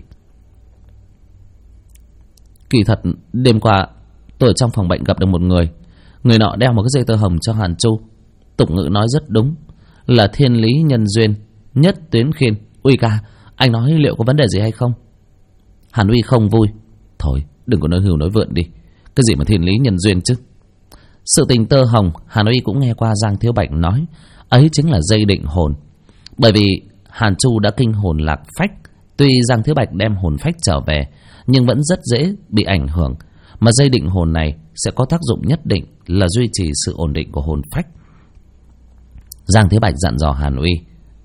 Kỳ thật đêm qua tôi ở trong phòng bệnh gặp được một người. Người nọ đeo một cái dây tơ hồng cho Hàn Chu. Tục ngữ nói rất đúng, là thiên lý nhân duyên, nhất tuyến khiên. Uy ca, anh nói liệu có vấn đề gì hay không? Hàn Uy không vui: Thôi đừng có nói hưu nói vượn đi, cái gì mà thiên lý nhân duyên chứ. Sự tình tơ hồng Hàn Uy cũng nghe qua Giang Thiếu Bạch nói, ấy chính là dây định hồn. Bởi vì Hàn Chu đã kinh hồn lạc phách, tuy Giang Thiếu Bạch đem hồn phách trở về, nhưng vẫn rất dễ bị ảnh hưởng. Mà dây định hồn này sẽ có tác dụng nhất định là duy trì sự ổn định của hồn phách. Giang Thiếu Bạch dặn dò Hàn Uy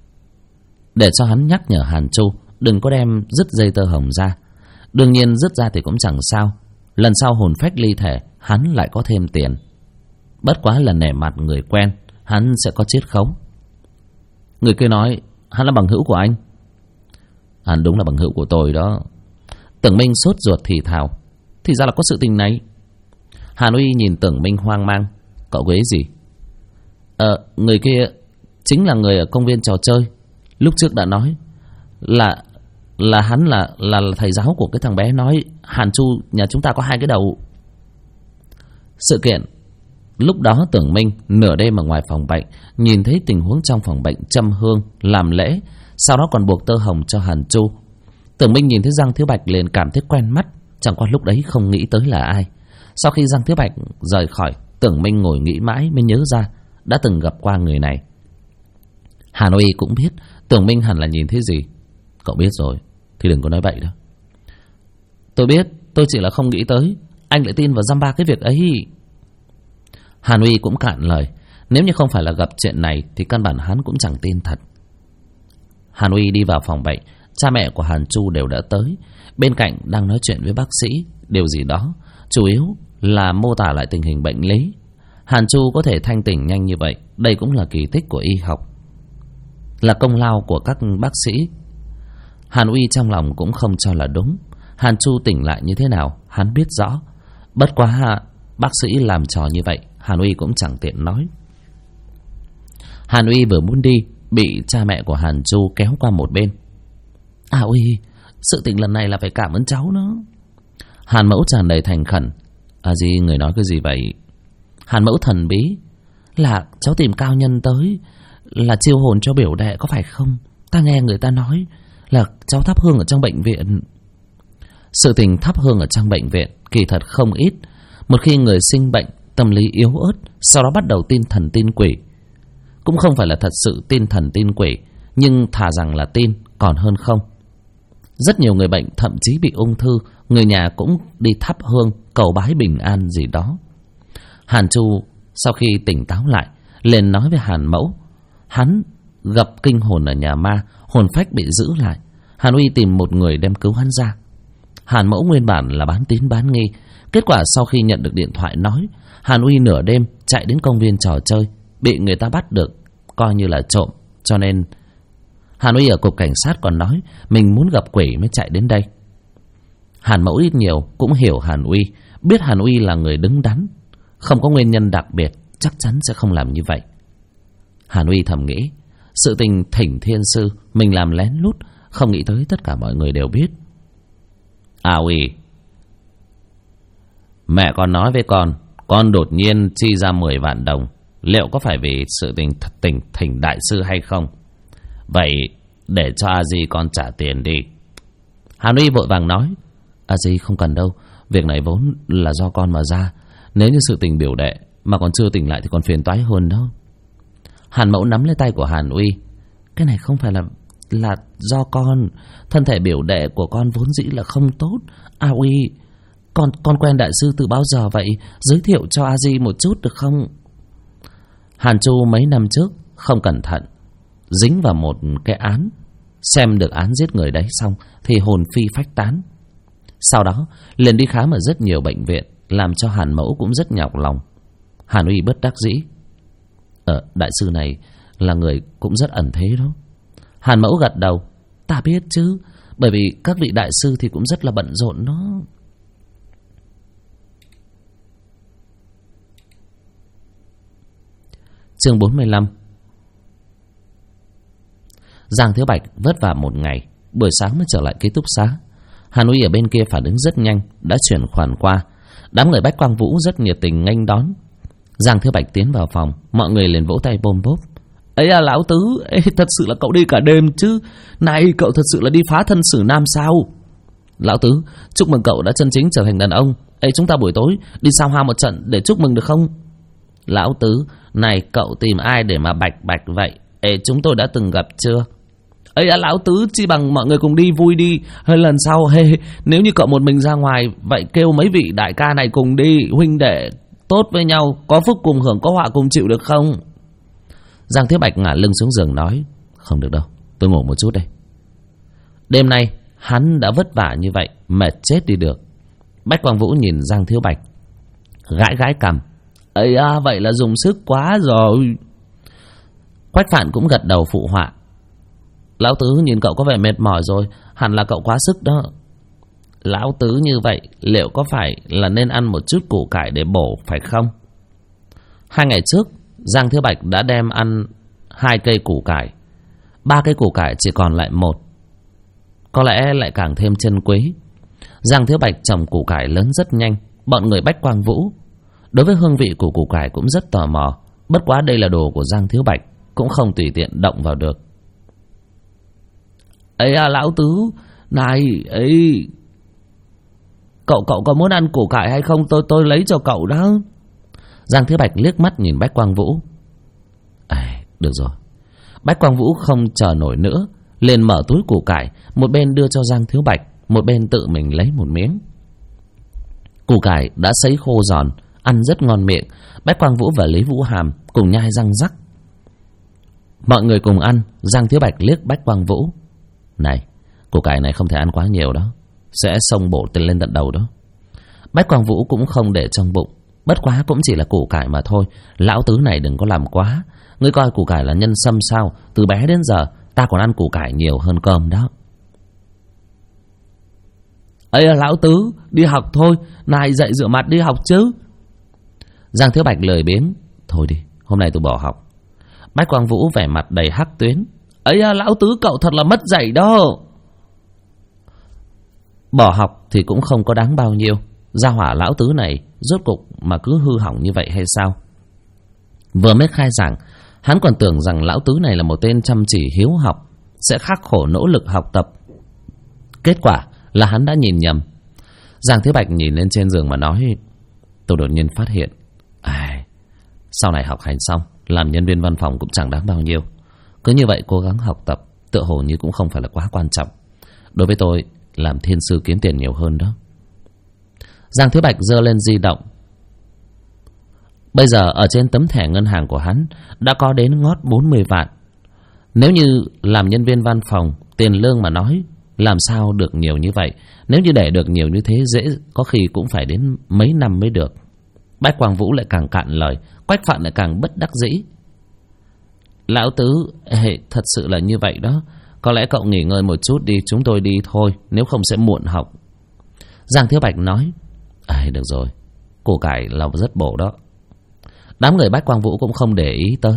để cho hắn nhắc nhở Hàn Chu đừng có đem dứt dây tơ hồng ra. Đương nhiên dứt ra thì cũng chẳng sao, lần sau hồn phách ly thể hắn lại có thêm tiền. Bất quá là nể mặt người quen, hắn sẽ có chiết khấu. Người kia nói hắn là bằng hữu của anh. Hắn đúng là bằng hữu của tôi đó. Tưởng Minh sốt ruột thì thào: Thì ra là có sự tình này. Hàn Uy nhìn Tưởng Minh hoang mang: Cậu có ý gì? Người kia chính là người ở công viên trò chơi. Lúc trước đã nói là hắn là thầy giáo của cái thằng bé nói Hàn Chu nhà chúng ta có hai cái đầu. Sự kiện lúc đó Tưởng Minh nửa đêm ở ngoài phòng bệnh, nhìn thấy tình huống trong phòng bệnh châm hương làm lễ, sau đó còn buộc tơ hồng cho Hàn Chu. Tưởng Minh nhìn thấy Giang Thiếu Bạch liền cảm thấy quen mắt, chẳng qua lúc đấy không nghĩ tới là ai. Sau khi Giang Thiếu Bạch rời khỏi, Tưởng Minh ngồi nghĩ mãi mới nhớ ra đã từng gặp qua người này. Hàn Uy cũng biết Tưởng Minh hẳn là nhìn thấy gì. Cậu biết rồi thì đừng có nói bậy đó. Tôi biết, tôi chỉ là không nghĩ tới anh lại tin vào dăm ba cái việc ấy. Hàn Uy cũng cạn lời, nếu như không phải là gặp chuyện này thì căn bản hắn cũng chẳng tin thật. Hàn Uy đi vào phòng bệnh, cha mẹ của Hàn Chu đều đã tới, bên cạnh đang nói chuyện với bác sĩ điều gì đó, chủ yếu là mô tả lại tình hình bệnh lý. Hàn Chu có thể thanh tỉnh nhanh như vậy, đây cũng là kỳ tích của y học, là công lao của các bác sĩ. Hàn Uy trong lòng cũng không cho là đúng. Hàn Chu tỉnh lại như thế nào hắn biết rõ, bất quá bác sĩ làm trò như vậy Hàn Uy cũng chẳng tiện nói. Hàn Uy vừa muốn đi, bị cha mẹ của Hàn Chu kéo qua một bên. Uy, sự tình lần này là phải cảm ơn cháu nữa. Hàn Mẫu tràn đầy thành khẩn. Gì, người nói cái gì vậy? Hàn Mẫu thần bí: Là cháu tìm cao nhân tới, là chiêu hồn cho biểu đệ có phải không? Ta nghe người ta nói là cháu thắp hương ở trong bệnh viện. Sự tình thắp hương ở trong bệnh viện kỳ thật không ít. Một khi người sinh bệnh, tâm lý yếu ớt, sau đó bắt đầu tin thần tin quỷ. Cũng không phải là thật sự tin thần tin quỷ, nhưng thà rằng là tin còn hơn không. Rất nhiều người bệnh thậm chí bị ung thư, người nhà cũng đi thắp hương cầu bái bình an gì đó. Hàn Chu sau khi tỉnh táo lại liền nói với Hàn Mẫu hắn gặp kinh hồn ở nhà ma, hồn phách bị giữ lại. Hàn Uy tìm một người đem cứu hắn ra. Hàn Mẫu nguyên bản là bán tín bán nghi, kết quả sau khi nhận được điện thoại nói Hàn Uy nửa đêm chạy đến công viên trò chơi, bị người ta bắt được coi như là trộm, cho nên Hàn Uy ở cục cảnh sát còn nói mình muốn gặp quỷ mới chạy đến đây. Hàn Mẫu ít nhiều cũng hiểu Hàn Uy, biết Hàn Uy là người đứng đắn, không có nguyên nhân đặc biệt chắc chắn sẽ không làm như vậy. Hàn Uy thầm nghĩ, sự tình thỉnh thiên sư mình làm lén lút, không nghĩ tới tất cả mọi người đều biết. Uy, mẹ con nói với con đột nhiên chi ra 10 vạn đồng, liệu có phải vì sự tình thỉnh đại sư hay không? Vậy để cho A Di con trả tiền đi. Hàn Uy vội vàng nói, A Di không cần đâu, việc này vốn là do con mà ra. Nếu như sự tình biểu đệ mà còn chưa tỉnh lại thì còn phiền toái hơn đó. Hàn Mẫu nắm lấy tay của Hàn Uy, cái này không phải là do con. Thân thể biểu đệ của con vốn dĩ là không tốt. A Uy, con quen đại sư từ bao giờ vậy? Giới thiệu cho A Di một chút được không? Hàn Chu mấy năm trước không cẩn thận dính vào một cái án, xem được án giết người đấy xong thì hồn phi phách tán. Sau đó liền đi khám ở rất nhiều bệnh viện, làm cho Hàn Mẫu cũng rất nhọc lòng. Hàn Uy bất đắc dĩ, đại sư này là người cũng rất ẩn thế đó. Hàn Mẫu gật đầu, ta biết chứ, bởi vì các vị đại sư thì cũng rất là bận rộn đó. Chương 45. Giang Thiếu Bạch vất vả một ngày, buổi sáng mới trở lại ký túc xá. Hàn Uy ở bên kia phản ứng rất nhanh, đã chuyển khoản qua. Đám người Bách Quang Vũ rất nhiệt tình nghênh đón. Giang Thiếu Bạch tiến vào phòng, mọi người liền vỗ tay bôm bốp. Ấy à lão tứ, thật sự là cậu đi cả đêm chứ? Này, cậu thật sự là đi phá thân xử nam sao? Lão tứ, chúc mừng cậu đã chân chính trở thành đàn ông. Chúng ta buổi tối đi sao hoa một trận để chúc mừng được không? Lão tứ, này cậu tìm ai để mà bạch vậy? Chúng tôi đã từng gặp chưa? Lão tứ, chi bằng mọi người cùng đi vui đi. Hơi lần sau, nếu như cậu một mình ra ngoài, vậy kêu mấy vị đại ca này cùng đi. Huynh đệ tốt với nhau, có phúc cùng hưởng, có họa cùng chịu được không? Giang Thiếu Bạch ngả lưng xuống giường nói, không được đâu, tôi ngủ một chút đây. Đêm nay hắn đã vất vả như vậy, mệt chết đi được. Bách Quang Vũ nhìn Giang Thiếu Bạch, gãi cằm. Vậy là dùng sức quá rồi. Quách Phạn cũng gật đầu phụ họa. Lão tứ nhìn cậu có vẻ mệt mỏi rồi, hẳn là cậu quá sức đó. Lão tứ như vậy, liệu có phải là nên ăn một chút củ cải để bổ phải không? 2 ngày trước, Giang Thiếu Bạch đã đem ăn 2 cây củ cải, 3 cây củ cải chỉ còn lại 1. Có lẽ lại càng thêm chân quý. Giang Thiếu Bạch trồng củ cải lớn rất nhanh. Bọn người Bách Quang Vũ đối với hương vị của củ cải cũng rất tò mò. Bất quá đây là đồ của Giang Thiếu Bạch, cũng không tùy tiện động vào được. Lão tứ, này, cậu có muốn ăn củ cải hay không? Tôi lấy cho cậu đó. Giang Thiếu Bạch liếc mắt nhìn Bách Quang Vũ. Được rồi. Bách Quang Vũ không chờ nổi nữa, liền mở túi củ cải, một bên đưa cho Giang Thiếu Bạch, một bên tự mình lấy một miếng. Củ cải đã sấy khô giòn, ăn rất ngon miệng. Bách Quang Vũ và Lý Vũ Hàm cùng nhai răng rắc. Mọi người cùng ăn. Giang Thiếu Bạch liếc Bách Quang Vũ. Này, củ cải này không thể ăn quá nhiều đó, sẽ xông bổ lên tận đầu đó. Bách Quang Vũ cũng không để trong bụng. Bất quá cũng chỉ là củ cải mà thôi. Lão tứ này đừng có làm quá. Ngươi coi củ cải là nhân sâm sao? Từ bé đến giờ ta còn ăn củ cải nhiều hơn cơm đó. Lão tứ, đi học thôi. Này, dậy rửa mặt đi học chứ. Giang Thiếu Bạch lười biếng. Thôi đi, hôm nay tôi bỏ học. Bách Quang Vũ vẻ mặt đầy hắc tuyến. Lão tứ cậu thật là mất dạy đó. Bỏ học thì cũng không có đáng bao nhiêu. Gia hỏa lão tứ này rốt cục mà cứ hư hỏng như vậy hay sao? Vừa mới khai giảng, hắn còn tưởng rằng lão tứ này là một tên chăm chỉ hiếu học, sẽ khắc khổ nỗ lực học tập. Kết quả là hắn đã nhìn nhầm. Giang Thiếu Bạch nhìn lên trên giường mà nói, tôi đột nhiên phát hiện, sau này học hành xong, làm nhân viên văn phòng cũng chẳng đáng bao nhiêu. Cứ như vậy cố gắng học tập, tựa hồ như cũng không phải là quá quan trọng. Đối với tôi, làm thiên sư kiếm tiền nhiều hơn đó. Giang Thiếu Bạch giơ lên di động. Bây giờ ở trên tấm thẻ ngân hàng của hắn đã có đến ngót 40 vạn. Nếu như làm nhân viên văn phòng, tiền lương mà nói, làm sao được nhiều như vậy? Nếu như để được nhiều như thế, dễ có khi cũng phải đến mấy năm mới được. Bách Quang Vũ lại càng cạn lời, Quách Phạn lại càng bất đắc dĩ. Lão tứ, thật sự là như vậy đó. Có lẽ cậu nghỉ ngơi một chút đi, chúng tôi đi thôi, nếu không sẽ muộn học. Giang Thiếu Bạch nói, được rồi, củ cải là rất bổ đó. Đám người Bách Quang Vũ cũng không để ý tới.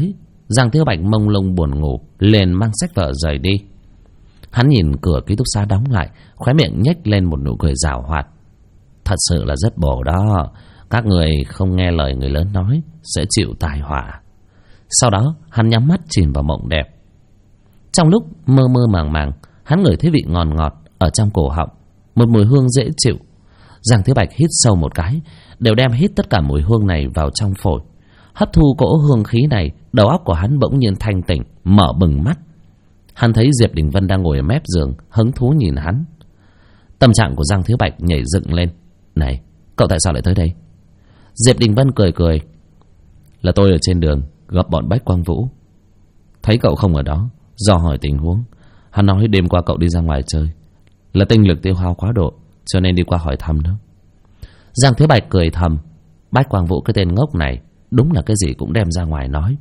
Giang Thiếu Bạch mông lung buồn ngủ, liền mang sách vở rời đi. Hắn nhìn cửa ký túc xá đóng lại, khóe miệng nhếch lên một nụ cười giảo hoạt. Thật sự là rất bổ đó. Các người không nghe lời người lớn nói sẽ chịu tai họa. Sau đó hắn nhắm mắt chìm vào mộng đẹp. Trong lúc mơ mơ màng màng, hắn ngửi thấy vị ngọt ngọt ở trong cổ họng, một mùi hương dễ chịu. Giang Thiếu Bạch hít sâu một cái, đều đem hít tất cả mùi hương này vào trong phổi. Hấp thu cỗ hương khí này, đầu óc của hắn bỗng nhiên thanh tỉnh, mở bừng mắt. Hắn thấy Diệp Đình Vân đang ngồi ở mép giường, hứng thú nhìn hắn. Tâm trạng của Giang Thiếu Bạch nhảy dựng lên. Này, cậu tại sao lại tới đây? Diệp Đình Vân cười cười. Là tôi ở trên đường gặp bọn Bách Quang Vũ, thấy cậu không ở đó, do hỏi tình huống. Hắn nói đêm qua cậu đi ra ngoài chơi, là tinh lực tiêu hao quá độ, cho nên đi qua hỏi thăm đó. Giang Thiếu Bạch cười thầm. Bách Quang Vũ cái tên ngốc này, đúng là cái gì cũng đem ra ngoài nói.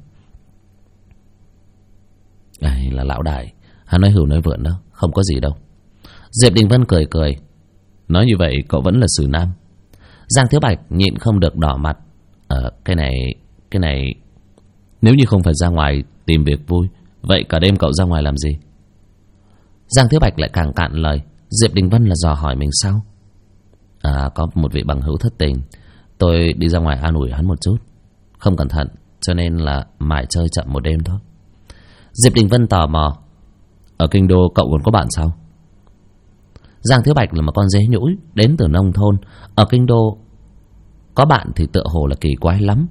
Là lão đại, hắn nói hưu nói vượn đó, không có gì đâu. Diệp Đình Vân cười cười. Nói như vậy cậu vẫn là xử nam. Giang Thiếu Bạch nhịn không được đỏ mặt. Cái này nếu như không phải ra ngoài tìm việc vui, vậy cả đêm cậu ra ngoài làm gì? Giang Thiếu Bạch lại càng cạn lời. Diệp Đình Vân là dò hỏi mình sao? Có một vị bằng hữu thất tình, tôi đi ra ngoài an ủi hắn một chút, không cẩn thận cho nên là mải chơi chậm một đêm thôi. Diệp Đình Vân tò mò. Ở kinh đô cậu còn có bạn sao? Giang Thiếu Bạch là một con dế nhũi, đến từ nông thôn. Ở kinh đô có bạn thì tựa hồ là kỳ quái lắm.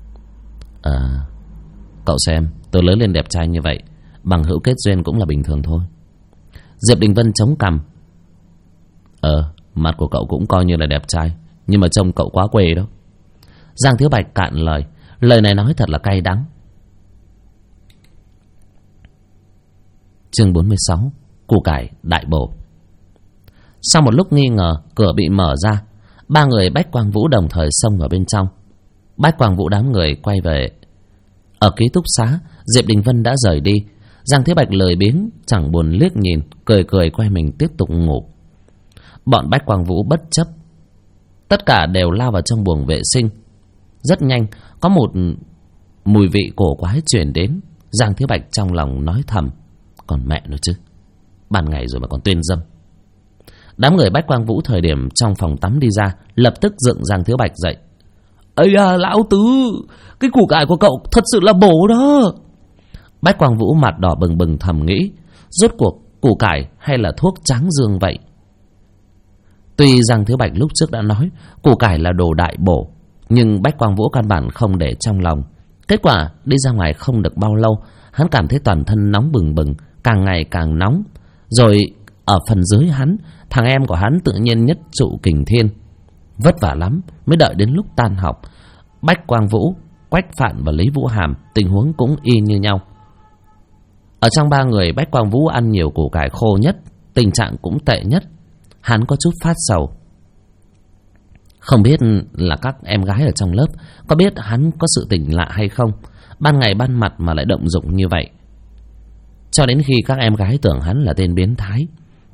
Cậu xem, tôi lớn lên đẹp trai như vậy, bằng hữu kết duyên cũng là bình thường thôi. Diệp Đình Vân chống cằm. Mặt của cậu cũng coi như là đẹp trai, nhưng mà trông cậu quá quê đó. Giang Thiếu Bạch cạn lời. Lời này nói thật là cay đắng. Chương 46. Củ cải đại bổ. Sau một lúc nghi ngờ, cửa bị mở ra. Ba người Bách Quang Vũ đồng thời xông vào bên trong. Bách Quang Vũ đám người quay về. Ở ký túc xá, Diệp Đình Vân đã rời đi. Giang Thế Bạch lười biếng, chẳng buồn liếc nhìn, cười cười quay mình tiếp tục ngủ. Bọn Bách Quang Vũ bất chấp, tất cả đều lao vào trong buồng vệ sinh. Rất nhanh, có một mùi vị cổ quái truyền đến. Giang Thế Bạch trong lòng nói thầm, còn mẹ nó chứ, ban ngày rồi mà còn tuyên dâm. Đám người Bách Quang Vũ thời điểm trong phòng tắm đi ra, lập tức dựng Giang Thiếu Bạch dậy. Ây à, lão tứ, cái củ cải của cậu thật sự là bổ đó. Bách Quang Vũ mặt đỏ bừng bừng thầm nghĩ, rốt cuộc củ cải hay là thuốc tráng dương vậy? Tuy Giang Thiếu Bạch lúc trước đã nói củ cải là đồ đại bổ, nhưng Bách Quang Vũ căn bản không để trong lòng. Kết quả đi ra ngoài không được bao lâu, hắn cảm thấy toàn thân nóng bừng bừng, càng ngày càng nóng. Rồi ở phần dưới hắn, thằng em của hắn tự nhiên nhất trụ kình thiên. Vất vả lắm mới đợi đến lúc tan học. Bách Quang Vũ, Quách Phạn và Lý Vũ Hàm tình huống cũng y như nhau. Ở trong ba người, Bách Quang Vũ ăn nhiều củ cải khô nhất, tình trạng cũng tệ nhất. Hắn có chút phát sầu. Không biết là các em gái ở trong lớp có biết hắn có sự tình lạ hay không, ban ngày ban mặt mà lại động dụng như vậy. Cho đến khi các em gái tưởng hắn là tên biến thái.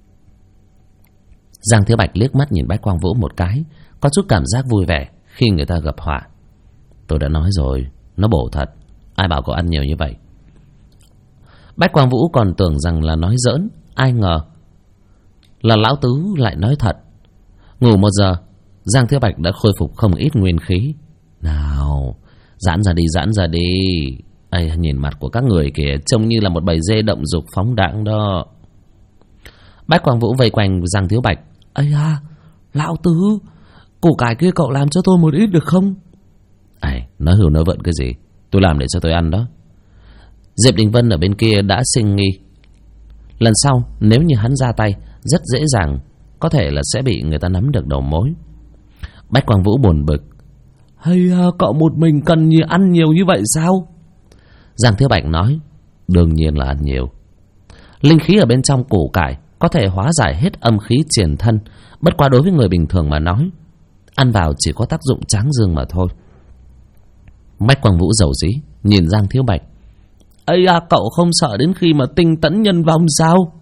Giang Thiếu Bạch liếc mắt nhìn Bách Quang Vũ một cái, có chút cảm giác vui vẻ khi người ta gặp họa. Tôi đã nói rồi, nó bổ thật, ai bảo cậu ăn nhiều như vậy. Bách Quang Vũ còn tưởng rằng là nói giỡn, ai ngờ là lão tứ lại nói thật. Ngủ 1 giờ, Giang Thiếu Bạch đã khôi phục không ít nguyên khí. Nào, giãn ra đi, giãn ra đi. Ây, nhìn mặt của các người kìa, trông như là một bầy dê động dục phóng đãng đó. Bách Quang Vũ vây quanh Giang Thiếu Bạch. Ây à, lão tứ, củ cải kia cậu làm cho tôi một ít được không? Nói hưu nói vợn cái gì, tôi làm để cho tôi ăn đó. Diệp Đình Vân ở bên kia đã sinh nghi. Lần sau nếu như hắn ra tay, rất dễ dàng có thể là sẽ bị người ta nắm được đầu mối. Bách Quang Vũ buồn bực. Hay à, cậu một mình cần ăn nhiều như vậy sao? Giang Thiếu Bạch nói, đương nhiên là ăn nhiều. Linh khí ở bên trong củ cải có thể hóa giải hết âm khí triển thân, bất quá đối với người bình thường mà nói, ăn vào chỉ có tác dụng tráng dương mà thôi. Bách Quang Vũ dầu dí nhìn Giang Thiếu Bạch. Ây à, cậu không sợ đến khi mà tinh tấn nhân vong sao?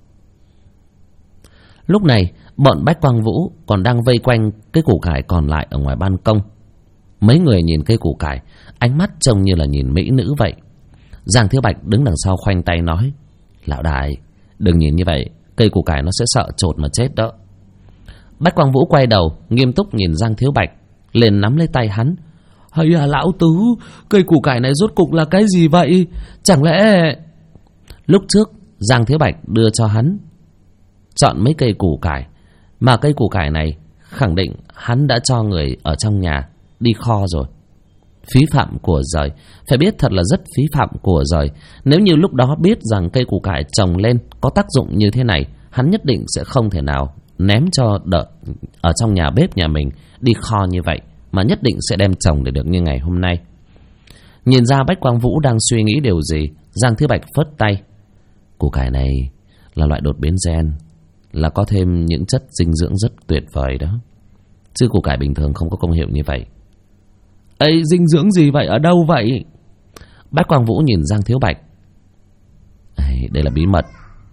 Lúc này bọn Bách Quang Vũ còn đang vây quanh cái củ cải còn lại ở ngoài ban công. Mấy người nhìn cây củ cải, ánh mắt trông như là nhìn mỹ nữ vậy. Giang Thiếu Bạch đứng đằng sau khoanh tay nói: Lão đại, đừng nhìn như vậy, cây củ cải nó sẽ sợ chột mà chết đó. Bách Quang Vũ quay đầu nghiêm túc nhìn Giang Thiếu Bạch, liền nắm lấy tay hắn: Hay à lão tứ, cây củ cải này rốt cục là cái gì vậy? Chẳng lẽ... Lúc trước Giang Thiếu Bạch đưa cho hắn chọn mấy cây củ cải, mà cây củ cải này khẳng định hắn đã cho người ở trong nhà đi kho rồi. Phí phạm của giời, phải biết thật là rất phí phạm của giời. Nếu như lúc đó biết rằng cây củ cải trồng lên có tác dụng như thế này, hắn nhất định sẽ không thể nào ném cho đợt ở trong nhà bếp nhà mình đi kho như vậy, mà nhất định sẽ đem trồng để được như ngày hôm nay. Nhìn ra Bách Quang Vũ đang suy nghĩ điều gì, Giang Thiếu Bạch phất tay: Củ cải này là loại đột biến gen, là có thêm những chất dinh dưỡng rất tuyệt vời đó, chứ củ cải bình thường không có công hiệu như vậy. Ê, dinh dưỡng gì vậy? Ở đâu vậy? Bách Quang Vũ nhìn Giang Thiếu Bạch: Đây là bí mật.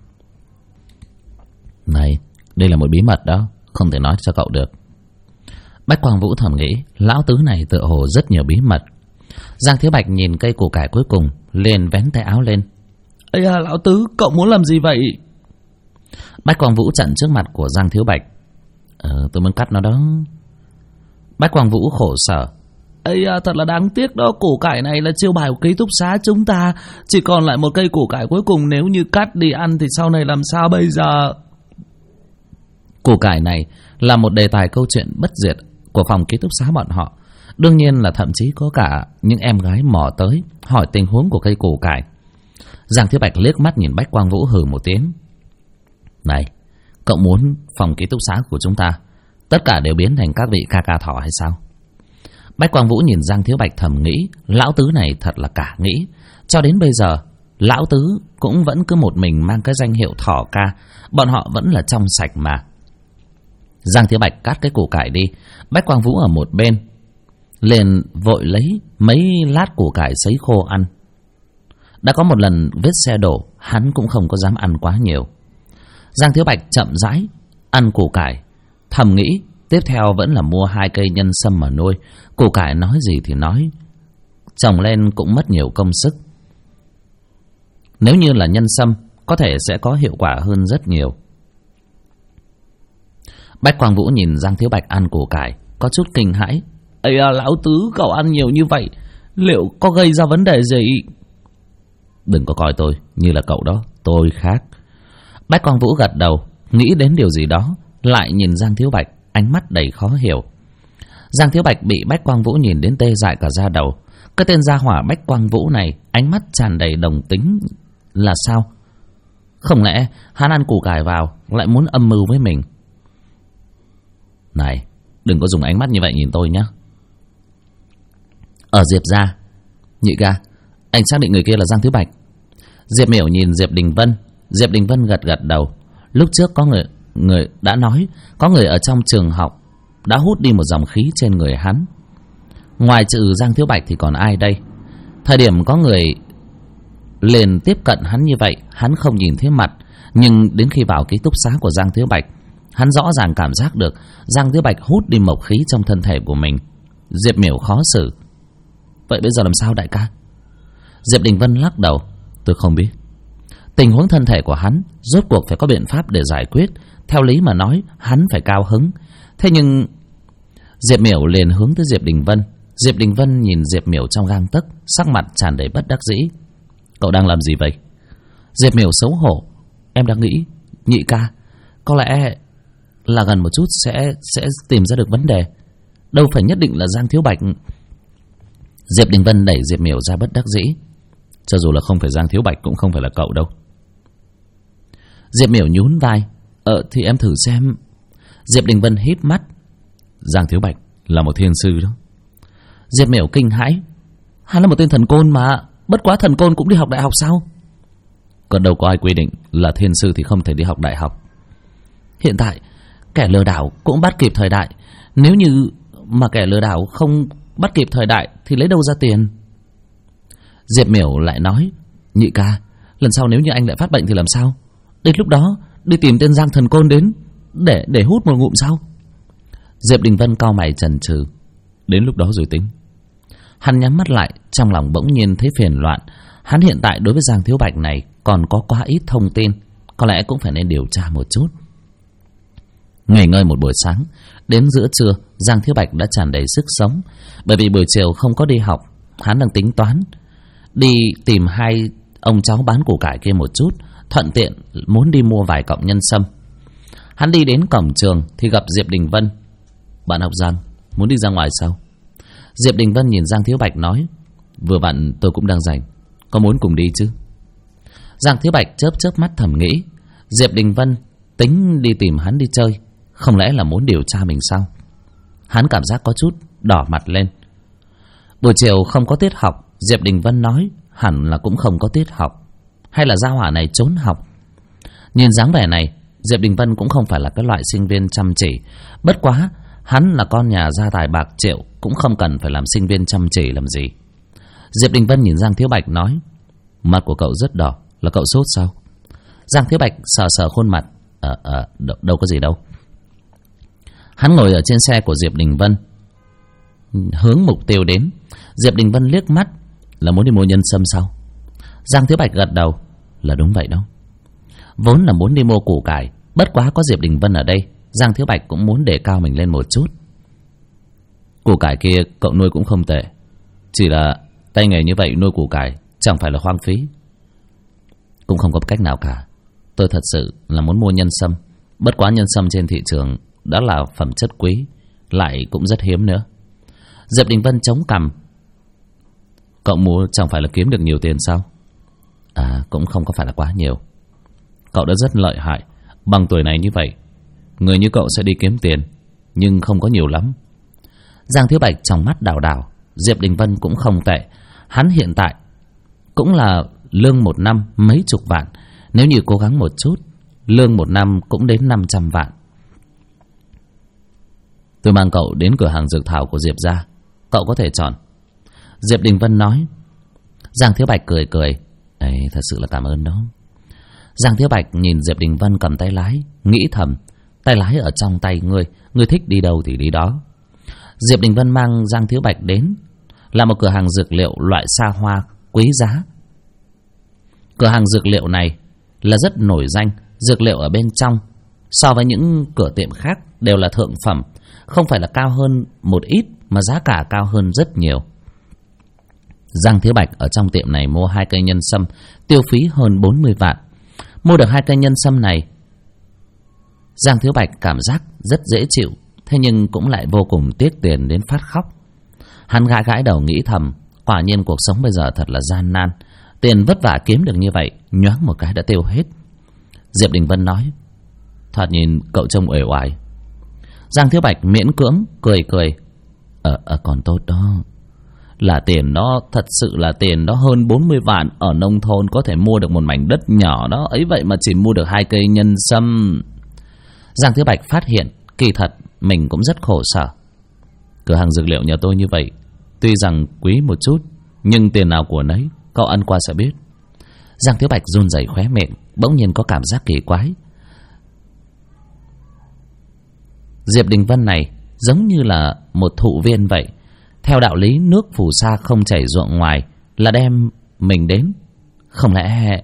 Này, đây là một bí mật đó, không thể nói cho cậu được. Bách Quang Vũ thầm nghĩ, lão tứ này tựa hồ rất nhiều bí mật. Giang Thiếu Bạch nhìn cây củ cải cuối cùng, liền vén tay áo lên: Ây à, lão tứ, cậu muốn làm gì vậy? Bách Quang Vũ chặn trước mặt của Giang Thiếu Bạch: Tôi muốn cắt nó đó. Bách Quang Vũ khổ sở: Ây à, thật là đáng tiếc đó, củ cải này là chiêu bài của ký túc xá chúng ta, chỉ còn lại một cây củ cải cuối cùng, nếu như cắt đi ăn thì sau này làm sao bây giờ? Củ cải này là một đề tài câu chuyện bất diệt của phòng ký túc xá bọn họ. Đương nhiên là thậm chí có cả những em gái mò tới hỏi tình huống của cây củ cải. Giang Thiếu Bạch liếc mắt nhìn Bách Quang Vũ hừ một tiếng: Này, cậu muốn phòng ký túc xá của chúng ta tất cả đều biến thành các vị ca ca thỏ hay sao? Bách Quang Vũ nhìn Giang Thiếu Bạch thầm nghĩ, lão tứ này thật là cả nghĩ. Cho đến bây giờ lão tứ cũng vẫn cứ một mình mang cái danh hiệu thỏ ca, bọn họ vẫn là trong sạch mà. Giang Thiếu Bạch cắt cái củ cải đi, Bách Quang Vũ ở một bên liền vội lấy mấy lát củ cải sấy khô ăn. Đã có một lần vết xe đổ, hắn cũng không có dám ăn quá nhiều. Giang Thiếu Bạch chậm rãi ăn củ cải, thầm nghĩ tiếp theo vẫn là mua 2 cây nhân sâm mà nuôi. Củ cải nói gì thì nói, trồng lên cũng mất nhiều công sức. Nếu như là nhân sâm, có thể sẽ có hiệu quả hơn rất nhiều. Bách Quang Vũ nhìn Giang Thiếu Bạch ăn củ cải, có chút kinh hãi: Ây à, lão tứ, cậu ăn nhiều như vậy, liệu có gây ra vấn đề gì? Đừng có coi tôi như là cậu đó, tôi khác. Bách Quang Vũ gật đầu, nghĩ đến điều gì đó, lại nhìn Giang Thiếu Bạch, ánh mắt đầy khó hiểu. Giang Thiếu Bạch bị Bách Quang Vũ nhìn đến tê dại cả da đầu. Cái tên gia hỏa Bách Quang Vũ này, ánh mắt tràn đầy đồng tính là sao? Không lẽ hắn ăn củ cải vào lại muốn âm mưu với mình? Này, đừng có dùng ánh mắt như vậy nhìn tôi nhé. Ở Diệp gia, nhị ca, anh xác định người kia là Giang Thiếu Bạch. Diệp Miểu nhìn Diệp Đình Vân. Diệp Đình Vân gật gật đầu. Lúc trước có người đã nói, có người ở trong trường học đã hút đi một dòng khí trên người hắn. Ngoài trừ Giang Thiếu Bạch thì còn ai đây? Thời điểm có người liền tiếp cận hắn như vậy, hắn không nhìn thấy mặt, nhưng đến khi vào ký túc xá của Giang Thiếu Bạch, hắn rõ ràng cảm giác được Giang Thiếu Bạch hút đi mộc khí trong thân thể của mình. Diệp Miểu khó xử: Vậy bây giờ làm sao đại ca? Diệp Đình Vân lắc đầu: Tôi không biết. Tình huống thân thể của hắn rốt cuộc phải có biện pháp để giải quyết. Theo lý mà nói hắn phải cao hứng. Thế nhưng Diệp Miểu liền hướng tới Diệp Đình Vân. Diệp Đình Vân nhìn Diệp Miểu trong gang tấc, sắc mặt tràn đầy bất đắc dĩ: Cậu đang làm gì vậy? Diệp Miểu xấu hổ: Em đang nghĩ, nhị ca, có lẽ là gần một chút sẽ tìm ra được vấn đề. Đâu phải nhất định là Giang Thiếu Bạch. Diệp Đình Vân đẩy Diệp Miểu ra bất đắc dĩ: Cho dù là không phải Giang Thiếu Bạch cũng không phải là cậu đâu. Diệp Miểu nhún vai: Thì em thử xem. Diệp Đình Vân híp mắt: Giang Thiếu Bạch là một thiên sư đó. Diệp Miểu kinh hãi: Hắn là một tên thần côn mà, bất quá thần côn cũng đi học đại học sao? Còn đâu có ai quy định là thiên sư thì không thể đi học đại học. Hiện tại kẻ lừa đảo cũng bắt kịp thời đại. Nếu như mà kẻ lừa đảo không bắt kịp thời đại thì lấy đâu ra tiền? Diệp Miểu lại nói: Nhị ca, lần sau nếu như anh lại phát bệnh thì làm sao? Đến lúc đó đi tìm tên Giang thần côn đến để hút một ngụm sao? Diệp Đình Vân cau mày chần chừ: Đến lúc đó rồi tính. Hắn nhắm mắt lại, trong lòng bỗng nhiên thấy phiền loạn. Hắn hiện tại đối với Giang Thiếu Bạch này còn có quá ít thông tin, có lẽ cũng phải nên điều tra một chút. Nghỉ ngơi một buổi sáng, đến giữa trưa Giang Thiếu Bạch đã tràn đầy sức sống. Bởi vì buổi chiều không có đi học, hắn đang tính toán đi tìm hai ông cháu bán củ cải kia một chút, thuận tiện muốn đi mua vài cọng nhân sâm. Hắn đi đến cổng trường thì gặp Diệp Đình Vân. Bạn học Giang, muốn đi ra ngoài sao? Diệp Đình Vân nhìn Giang Thiếu Bạch nói, vừa vặn tôi cũng đang rảnh, có muốn cùng đi chứ? Giang Thiếu Bạch chớp chớp mắt thầm nghĩ, Diệp Đình Vân tính đi tìm hắn đi chơi, không lẽ là muốn điều tra mình sao? Hắn cảm giác có chút đỏ mặt lên. Buổi chiều không có tiết học, Diệp Đình Vân nói hẳn là cũng không có tiết học, hay là gia hỏa này trốn học. Nhìn dáng vẻ này, Diệp Đình Vân cũng không phải là cái loại sinh viên chăm chỉ. Bất quá hắn là con nhà gia tài bạc triệu, cũng không cần phải làm sinh viên chăm chỉ làm gì. Diệp Đình Vân nhìn Giang Thiếu Bạch nói, mặt của cậu rất đỏ, là cậu sốt sao? Giang Thiếu Bạch sờ sờ khuôn mặt, đâu có gì đâu. Hắn ngồi ở trên xe của Diệp Đình Vân, hướng mục tiêu đến. Diệp Đình Vân liếc mắt, là muốn đi mua nhân sâm sao? Giang Thiếu Bạch gật đầu, là đúng vậy đó. Vốn là muốn đi mua củ cải, bất quá có Diệp Đình Vân ở đây, Giang Thiếu Bạch cũng muốn đề cao mình lên một chút. Củ cải kia cậu nuôi cũng không tệ, chỉ là tay nghề như vậy nuôi củ cải chẳng phải là hoang phí. Cũng không có cách nào cả. Tôi thật sự là muốn mua nhân sâm, bất quá nhân sâm trên thị trường đã là phẩm chất quý, lại cũng rất hiếm nữa. Diệp Đình Vân chống cằm, cậu mua chẳng phải là kiếm được nhiều tiền sao? Cũng không có phải là quá nhiều. Cậu đã rất lợi hại, bằng tuổi này như vậy, người như cậu sẽ đi kiếm tiền, nhưng không có nhiều lắm. Giang Thiếu Bạch trong mắt đảo đảo. Diệp Đình Vân cũng không tệ, hắn hiện tại cũng là lương một năm mấy chục vạn, nếu như cố gắng một chút, lương một năm cũng đến 500 vạn. Tôi mang cậu đến cửa hàng dược thảo của Diệp gia, cậu có thể chọn. Diệp Đình Vân nói. Giang Thiếu Bạch cười cười, thật sự là cảm ơn đó. Giang Thiếu Bạch nhìn Diệp Đình Vân cầm tay lái, nghĩ thầm, tay lái ở trong tay ngươi thích đi đâu thì đi đó. Diệp Đình Vân mang Giang Thiếu Bạch đến là một cửa hàng dược liệu loại xa hoa quý giá. Cửa hàng dược liệu này là rất nổi danh, dược liệu ở bên trong so với những cửa tiệm khác đều là thượng phẩm, không phải là cao hơn một ít mà giá cả cao hơn rất nhiều. Giang Thiếu Bạch ở trong tiệm này mua 2 cây nhân sâm, tiêu phí hơn 40 vạn. Mua được 2 cây nhân sâm này, Giang Thiếu Bạch cảm giác rất dễ chịu, thế nhưng cũng lại vô cùng tiếc tiền đến phát khóc. Hắn gãi gãi đầu nghĩ thầm, quả nhiên cuộc sống bây giờ thật là gian nan, tiền vất vả kiếm được như vậy, nhoáng một cái đã tiêu hết. Diệp Đình Vân nói, thoạt nhìn cậu trông uể oải. Giang Thiếu Bạch miễn cưỡng cười cười, còn tốt đó, là tiền đó, thật sự là tiền đó, hơn 40 vạn ở nông thôn có thể mua được một mảnh đất nhỏ đó, ấy vậy mà chỉ mua được 2 cây nhân sâm. Giang Thiếu Bạch phát hiện kỳ thật mình cũng rất khổ sở. Cửa hàng dược liệu nhà tôi như vậy, tuy rằng quý một chút, nhưng tiền nào của nấy, cậu ăn qua sẽ biết. Giang Thiếu Bạch run rẩy khóe miệng, bỗng nhiên có cảm giác kỳ quái. Diệp Đình Vân này giống như là một thụ viên vậy. Theo đạo lý nước phù sa không chảy ruộng ngoài là đem mình đến, không lẽ...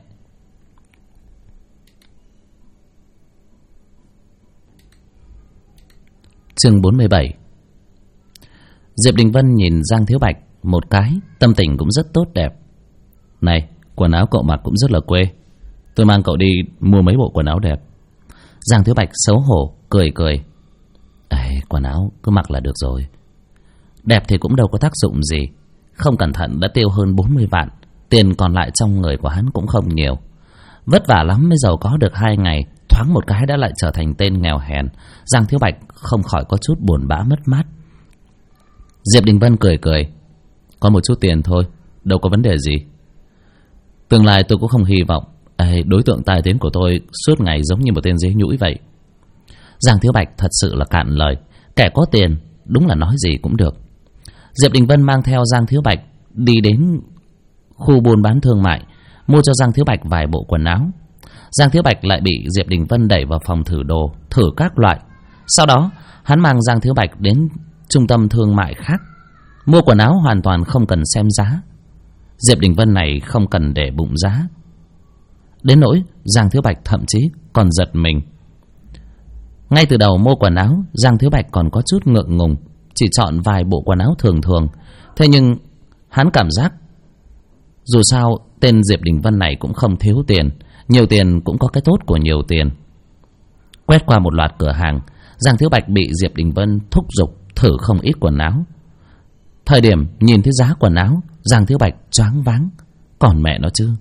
Chương 47. Diệp Đình Vân nhìn Giang Thiếu Bạch một cái, tâm tình cũng rất tốt đẹp. Này, quần áo cậu mặc cũng rất là quê, tôi mang cậu đi mua mấy bộ quần áo đẹp. Giang Thiếu Bạch xấu hổ cười cười, quần áo cứ mặc là được rồi. Đẹp thì cũng đâu có tác dụng gì, không cẩn thận đã tiêu hơn 40 vạn. Tiền còn lại trong người của hắn cũng không nhiều, vất vả lắm mới giàu có được 2 ngày, thoáng một cái đã lại trở thành tên nghèo hèn. Giang Thiếu Bạch không khỏi có chút buồn bã mất mát. Diệp Đình Vân cười cười, có một chút tiền thôi, đâu có vấn đề gì. Tương lai tôi cũng không hy vọng đối tượng tài tiến của tôi suốt ngày giống như một tên dế nhũi vậy. Giang Thiếu Bạch thật sự là cạn lời, kẻ có tiền đúng là nói gì cũng được. Diệp Đình Vân mang theo Giang Thiếu Bạch đi đến khu buôn bán thương mại, mua cho Giang Thiếu Bạch vài bộ quần áo. Giang Thiếu Bạch lại bị Diệp Đình Vân đẩy vào phòng thử đồ, thử các loại. Sau đó hắn mang Giang Thiếu Bạch đến trung tâm thương mại khác, mua quần áo hoàn toàn không cần xem giá. Diệp Đình Vân này không cần để bụng giá. Đến nỗi Giang Thiếu Bạch thậm chí còn giật mình. Ngay từ đầu mua quần áo, Giang Thiếu Bạch còn có chút ngượng ngùng, chỉ chọn vài bộ quần áo thường thường. Thế nhưng hắn cảm giác dù sao tên Diệp Đình Vân này cũng không thiếu tiền. Nhiều tiền cũng có cái tốt của nhiều tiền. Quét qua một loạt cửa hàng, Giang Thiếu Bạch bị Diệp Đình Vân thúc giục thử không ít quần áo. Thời điểm nhìn thấy giá quần áo, Giang Thiếu Bạch choáng váng. Còn mẹ nó chứ.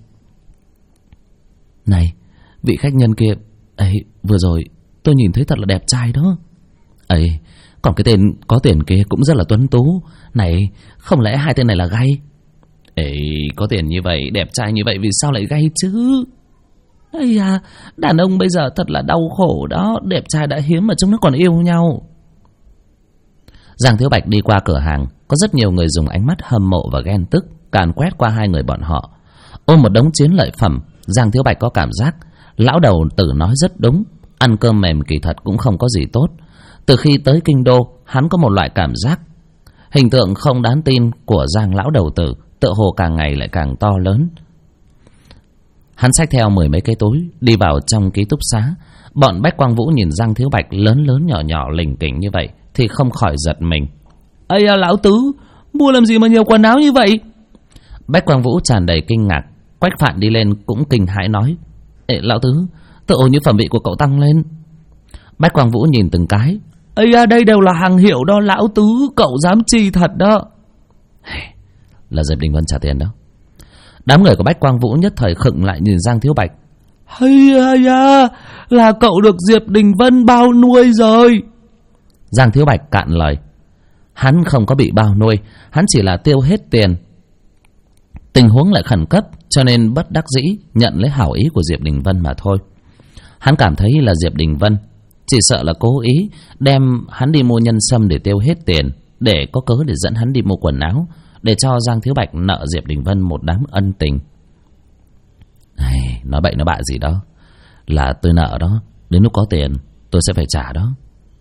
Này, vị khách nhân kia ấy, vừa rồi tôi nhìn thấy thật là đẹp trai đó. Ấy, còn cái tên có tiền kia cũng rất là tuấn tú. Này, không lẽ hai tên này là gay? Ấy, có tiền như vậy, đẹp trai như vậy vì sao lại gay chứ? Ây à, đàn ông bây giờ thật là đau khổ đó. Đẹp trai đã hiếm mà chúng nó còn yêu nhau. Giang Thiếu Bạch đi qua cửa hàng, có rất nhiều người dùng ánh mắt hâm mộ và ghen tức càn quét qua hai người bọn họ. Ôm một đống chiến lợi phẩm, Giang Thiếu Bạch có cảm giác lão đầu tử nói rất đúng. Ăn cơm mềm kỳ thật cũng không có gì tốt. Từ khi tới kinh đô, hắn có một loại cảm giác hình tượng không đáng tin của Giang lão đầu tử tựa hồ càng ngày lại càng to lớn. Hắn xách theo 10 mấy cái túi đi vào trong ký túc xá. Bọn Bách Quang Vũ nhìn Giang Thiếu Bạch lớn lớn nhỏ nhỏ lỉnh kỉnh như vậy thì không khỏi giật mình. Ây à, lão tứ, mua làm gì mà nhiều quần áo như vậy? Bách Quang Vũ tràn đầy kinh ngạc. Quách Phạn đi lên cũng kinh hãi nói: Ê, lão tứ, tựa hồ như phẩm vị của cậu tăng lên. Bách Quang Vũ nhìn từng cái. Ây à, đây đều là hàng hiệu đó lão tứ, cậu dám chi thật đó. Là Diệp Đình Vân trả tiền đó. Đám người của Bách Quang Vũ nhất thời khựng lại nhìn Giang Thiếu Bạch. Hay à, là cậu được Diệp Đình Vân bao nuôi rồi. Giang Thiếu Bạch cạn lời. Hắn không có bị bao nuôi, hắn chỉ là tiêu hết tiền. Tình huống lại khẩn cấp, cho nên bất đắc dĩ nhận lấy hảo ý của Diệp Đình Vân mà thôi. Hắn cảm thấy là Diệp Đình Vân chỉ sợ là cố ý đem hắn đi mua nhân sâm để tiêu hết tiền, để có cớ để dẫn hắn đi mua quần áo, để cho Giang Thiếu Bạch nợ Diệp Đình Vân một đám ân tình. Này, nói bậy nói bạ gì đó, là tôi nợ đó, đến lúc có tiền tôi sẽ phải trả đó.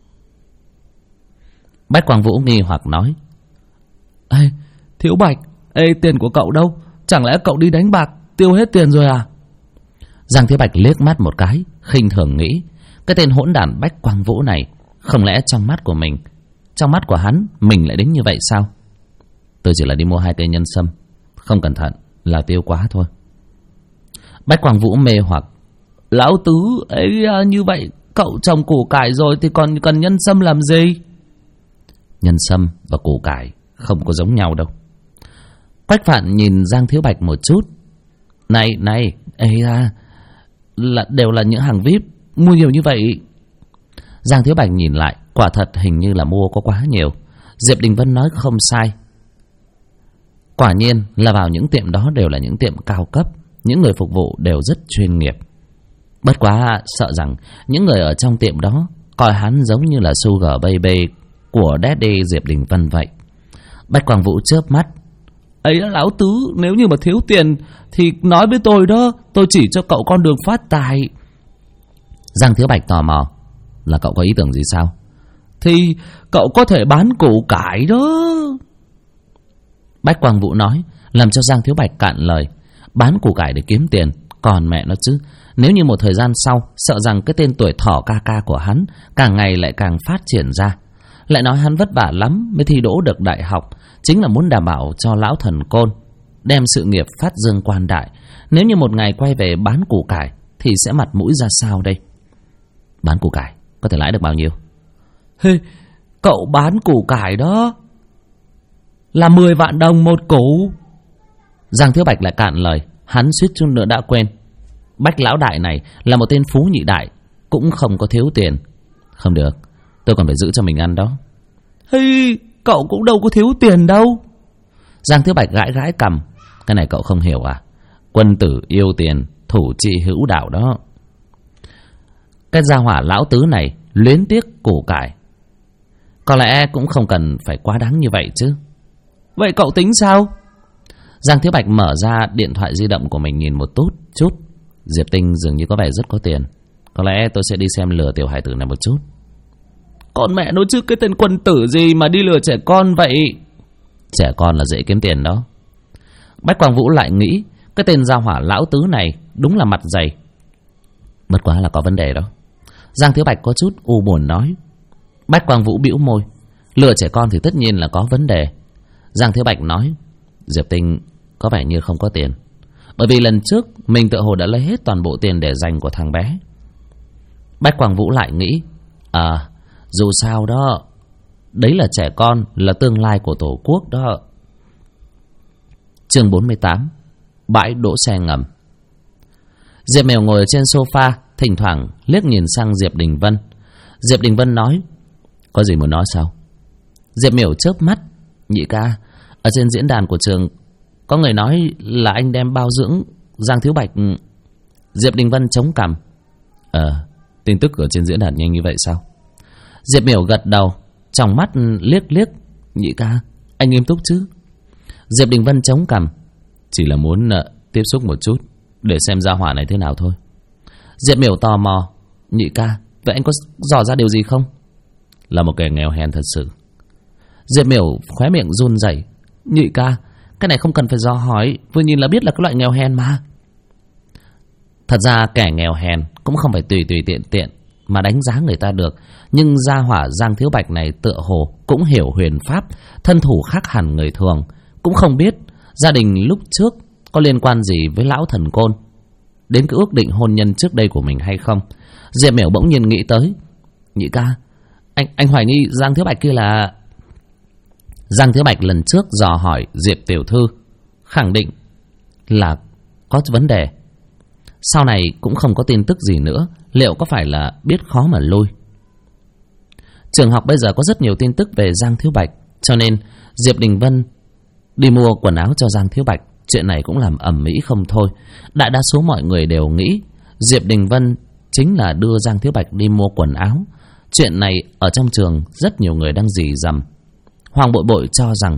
Bách Quang Vũ nghi hoặc nói: Ê, Thiếu Bạch, ê, tiền của cậu đâu? Chẳng lẽ cậu đi đánh bạc tiêu hết tiền rồi à? Giang Thiếu Bạch liếc mắt một cái, khinh thường nghĩ, cái tên hỗn đản Bách Quang Vũ này, không lẽ trong mắt của mình, trong mắt của hắn, mình lại đến như vậy sao? Tôi chỉ là đi mua 2 cây nhân sâm, không cẩn thận là tiêu quá thôi. Bách Quang Vũ mê hoặc: Lão tứ ấy, như vậy cậu trồng củ cải rồi thì còn cần nhân sâm làm gì? Nhân sâm và củ cải không có giống nhau đâu. Quách Phạn nhìn Giang Thiếu Bạch một chút. Này, ấy ra là đều là những hàng VIP, mua nhiều như vậy. Giang Thiếu Bạch nhìn lại, quả thật hình như là mua có quá nhiều. Diệp Đình Vân nói không sai. Quả nhiên là vào những tiệm đó đều là những tiệm cao cấp, những người phục vụ đều rất chuyên nghiệp. Bất quá sợ rằng những người ở trong tiệm đó coi hắn giống như là Sugar Baby của Daddy Diệp Đình Vân vậy. Bách Quang Vũ chớp mắt. Ấy là lão tứ, nếu như mà thiếu tiền thì nói với tôi đó, tôi chỉ cho cậu con đường phát tài. Giang Thiếu Bạch tò mò, là cậu có ý tưởng gì sao? Thì cậu có thể bán củ cải đó. Bách Quang Vũ nói, làm cho Giang Thiếu Bạch cạn lời. Bán củ cải để kiếm tiền, còn mẹ nó chứ. Nếu như một thời gian sau, sợ rằng cái tên tuổi thỏ ca ca của hắn càng ngày lại càng phát triển ra. Lại nói hắn vất vả lắm mới thi đỗ được đại học, chính là muốn đảm bảo cho lão thần côn đem sự nghiệp phát dương quan đại. Nếu như một ngày quay về bán củ cải thì sẽ mặt mũi ra sao đây? Bán củ cải có thể lãi được bao nhiêu? Hey, cậu bán củ cải đó là 10 vạn đồng một củ. Giang Thiếu Bạch lại cạn lời, hắn suýt chút nữa đã quên. Bách lão đại này là một tên phú nhị đại, cũng không có thiếu tiền. Không được, tôi còn phải giữ cho mình ăn đó. Hey, cậu cũng đâu có thiếu tiền đâu. Giang Thiếu Bạch gãi gãi cằm. Cái này cậu không hiểu à? Quân tử yêu tiền, thủ chi hữu đạo đó. Cái gia hỏa lão tứ này luyến tiếc củ cải, có lẽ cũng không cần phải quá đáng như vậy chứ. Vậy cậu tính sao? Giang Thiếu Bạch mở ra điện thoại di động của mình nhìn một chút. Diệp Tinh dường như có vẻ rất có tiền, có lẽ tôi sẽ đi xem lừa tiểu hải tử này một chút. Con mẹ nó chứ, cái tên quân tử gì mà đi lừa trẻ con vậy? Trẻ con là dễ kiếm tiền đó. Bách Quang Vũ lại nghĩ cái tên gia hỏa lão tứ này đúng là mặt dày. Bất quá là có vấn đề đó. Giang Thiếu Bạch có chút u buồn nói. Bách Quang Vũ bĩu môi. Lừa trẻ con thì tất nhiên là có vấn đề. Giang Thiếu Bạch nói, Diệp Tinh có vẻ như không có tiền, bởi vì lần trước mình tự hồ đã lấy hết toàn bộ tiền để dành của thằng bé. Bách Quang Vũ lại nghĩ, dù sao đó, đấy là trẻ con, là tương lai của Tổ quốc đó. Chương 48. Bãi đỗ xe ngầm. Diệp Mèo ngồi trên sofa, thỉnh thoảng liếc nhìn sang Diệp Đình Vân. Diệp Đình Vân nói, có gì muốn nói sao? Diệp Mèo chớp mắt, nhị ca, ở trên diễn đàn của trường có người nói là anh đem bao dưỡng Giang Thiếu Bạch. Diệp Đình Vân chống cằm. Tin tức ở trên diễn đàn nhanh như vậy sao? Diệp Miểu gật đầu, trong mắt liếc liếc, nhị ca, anh nghiêm túc chứ? Diệp Đình Vân chống cằm, chỉ là muốn tiếp xúc một chút để xem gia hỏa này thế nào thôi. Diệp Miểu tò mò, nhị ca, vậy anh có dò ra điều gì không? Là một kẻ nghèo hèn thật sự. Diệp Miểu khóe miệng run rẩy, nhị ca, cái này không cần phải dò hỏi, vừa nhìn là biết là cái loại nghèo hèn mà. Thật ra kẻ nghèo hèn cũng không phải tùy tiện mà đánh giá người ta được. Nhưng gia hỏa Giang Thiếu Bạch này tựa hồ cũng hiểu huyền pháp, thân thủ khác hẳn người thường. Cũng không biết gia đình lúc trước có liên quan gì với lão thần côn, đến cái ước định hôn nhân trước đây của mình hay không. Diệp Miểu bỗng nhiên nghĩ tới, nhị ca, anh hoài nghi Giang Thiếu Bạch kia là... Giang Thiếu Bạch lần trước dò hỏi Diệp tiểu thư, khẳng định là có vấn đề. Sau này cũng không có tin tức gì nữa, liệu có phải là biết khó mà lui? Trường học bây giờ có rất nhiều tin tức về Giang Thiếu Bạch, cho nên Diệp Đình Vân đi mua quần áo cho Giang Thiếu Bạch. Chuyện này cũng làm ầm ĩ không thôi. Đại đa số mọi người đều nghĩ Diệp Đình Vân chính là đưa Giang Thiếu Bạch đi mua quần áo. Chuyện này ở trong trường rất nhiều người đang rì rầm. Hoàng Bội Bội cho rằng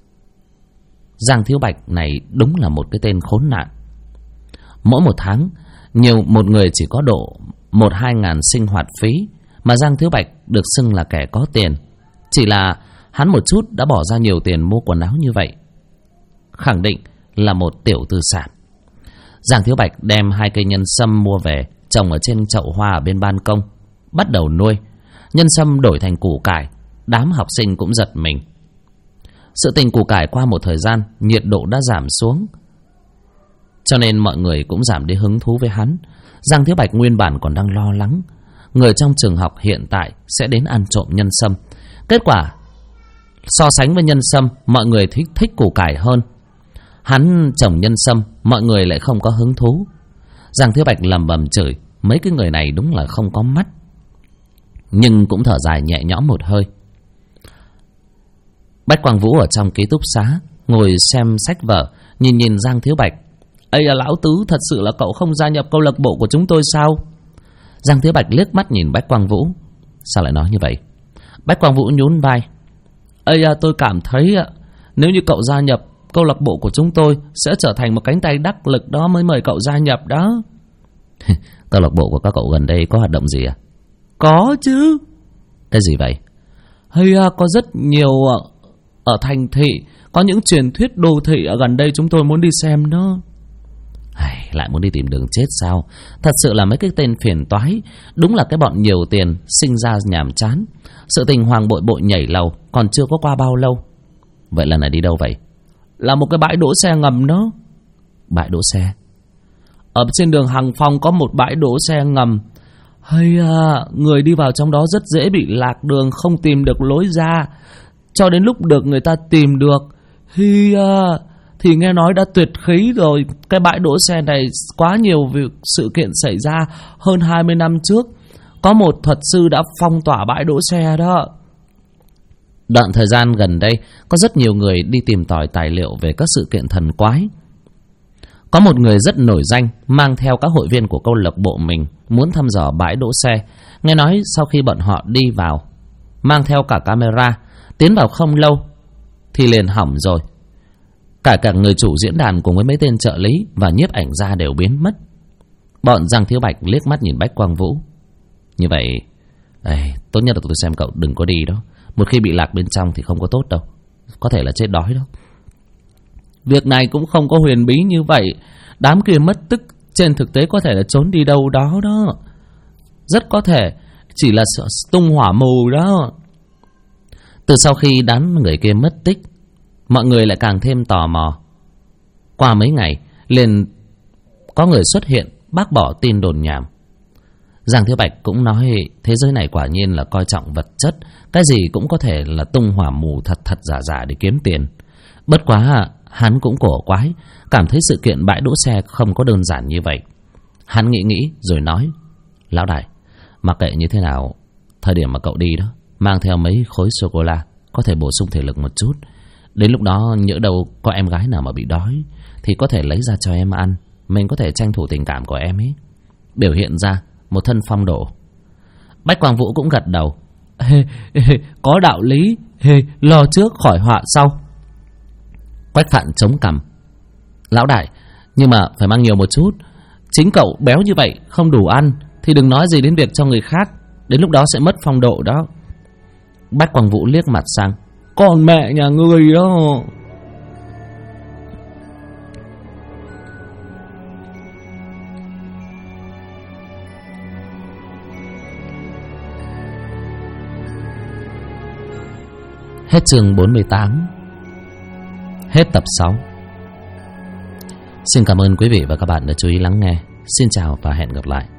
Giang Thiếu Bạch này đúng là một cái tên khốn nạn. Mỗi một tháng một người chỉ có độ 1-2 ngàn sinh hoạt phí, mà Giang Thiếu Bạch được xưng là kẻ có tiền. Chỉ là hắn một chút đã bỏ ra nhiều tiền mua quần áo như vậy, khẳng định là một tiểu tư sản. Giang Thiếu Bạch đem 2 cây nhân sâm mua về, trồng ở trên chậu hoa ở bên ban công, bắt đầu nuôi. Nhân sâm đổi thành củ cải, đám học sinh cũng giật mình. Sự tình củ cải qua một thời gian, nhiệt độ đã giảm xuống, cho nên mọi người cũng giảm đi hứng thú với hắn. Giang Thiếu Bạch nguyên bản còn đang lo lắng người trong trường học hiện tại sẽ đến ăn trộm nhân sâm. Kết quả so sánh với nhân sâm, mọi người thích củ cải hơn. Hắn trồng nhân sâm, mọi người lại không có hứng thú. Giang Thiếu Bạch lẩm bẩm chửi, mấy cái người này đúng là không có mắt. Nhưng cũng thở dài nhẹ nhõm một hơi. Bách Quang Vũ ở trong ký túc xá ngồi xem sách vở, nhìn Giang Thiếu Bạch. Ây là lão tứ, thật sự là cậu không gia nhập câu lạc bộ của chúng tôi sao? Giang Thiếu Bạch liếc mắt nhìn Bách Quang Vũ. Sao lại nói như vậy? Bách Quang Vũ nhún vai. Ây tôi cảm thấy nếu như cậu gia nhập câu lạc bộ của chúng tôi sẽ trở thành một cánh tay đắc lực đó, mới mời cậu gia nhập đó. Câu lạc bộ của các cậu gần đây có hoạt động gì à? Có chứ. Cái gì vậy? Hay có rất nhiều ở thành thị, có những truyền thuyết đô thị ở gần đây chúng tôi muốn đi xem đó. Lại muốn đi tìm đường chết sao? Thật sự là mấy cái tên phiền toái. Đúng là cái bọn nhiều tiền sinh ra nhàm chán. Sự tình Hoàng Bội Bội nhảy lầu còn chưa có qua bao lâu. Vậy lần này đi đâu vậy? Là một cái bãi đỗ xe ngầm đó. Bãi đỗ xe? Ở trên đường Hằng Phong có một bãi đỗ xe ngầm. Hay người đi vào trong đó rất dễ bị lạc đường, không tìm được lối ra. Cho đến lúc được người ta tìm được thì nghe nói đã tuyệt khí rồi. Cái bãi đỗ xe này quá nhiều việc sự kiện xảy ra. Hơn 20 năm trước có một thuật sư đã phong tỏa bãi đỗ xe đó. Đoạn thời gian gần đây có rất nhiều người đi tìm tòi tài liệu về các sự kiện thần quái. Có một người rất nổi danh mang theo các hội viên của câu lạc bộ mình muốn thăm dò bãi đỗ xe. Nghe nói sau khi bọn họ đi vào, mang theo cả camera, tiến vào không lâu thì liền hỏng rồi. Cả người chủ diễn đàn cùng với mấy tên trợ lý và nhiếp ảnh gia đều biến mất. Bọn Giang Thiếu Bạch liếc mắt nhìn Bách Quang Vũ. Như vậy tốt nhất là tôi xem cậu đừng có đi đó. Một khi bị lạc bên trong thì không có tốt đâu, có thể là chết đói đó. việc này cũng không có huyền bí như vậy. Đám kia mất tích trên thực tế có thể là trốn đi đâu đó đó. Rất có thể chỉ là sợ tung hỏa mù đó. Từ sau khi đám người kia mất tích, mọi người lại càng thêm tò mò. Qua mấy ngày liền có người xuất hiện bác bỏ tin đồn nhảm. Giang Thiếu Bạch cũng nói thế giới này quả nhiên là coi trọng vật chất, cái gì cũng có thể là tung hỏa mù thật thật giả giả để kiếm tiền. Bất quá hắn cũng cổ quái, cảm thấy sự kiện bãi đỗ xe không có đơn giản như vậy. Hắn nghĩ rồi nói: Lão đại, mặc kệ như thế nào, thời điểm mà cậu đi đó, mang theo mấy khối sô-cô-la, có thể bổ sung thể lực một chút. Đến lúc đó nhỡ đâu có em gái nào mà bị đói thì có thể lấy ra cho em ăn. Mình có thể tranh thủ tình cảm của em ấy, biểu hiện ra một thân phong độ. Bách Quang Vũ cũng gật đầu: có đạo lý, lo trước khỏi họa sau. Quách Phạn chống cằm: Lão đại, nhưng mà phải mang nhiều một chút. Chính cậu béo như vậy không đủ ăn thì đừng nói gì đến việc cho người khác, đến lúc đó sẽ mất phong độ đó. Bách Quang Vũ liếc mặt sang: Con mẹ nhà ngươi đó. Hết chương 48. Hết tập 6. Xin cảm ơn quý vị và các bạn đã chú ý lắng nghe. Xin chào và hẹn gặp lại.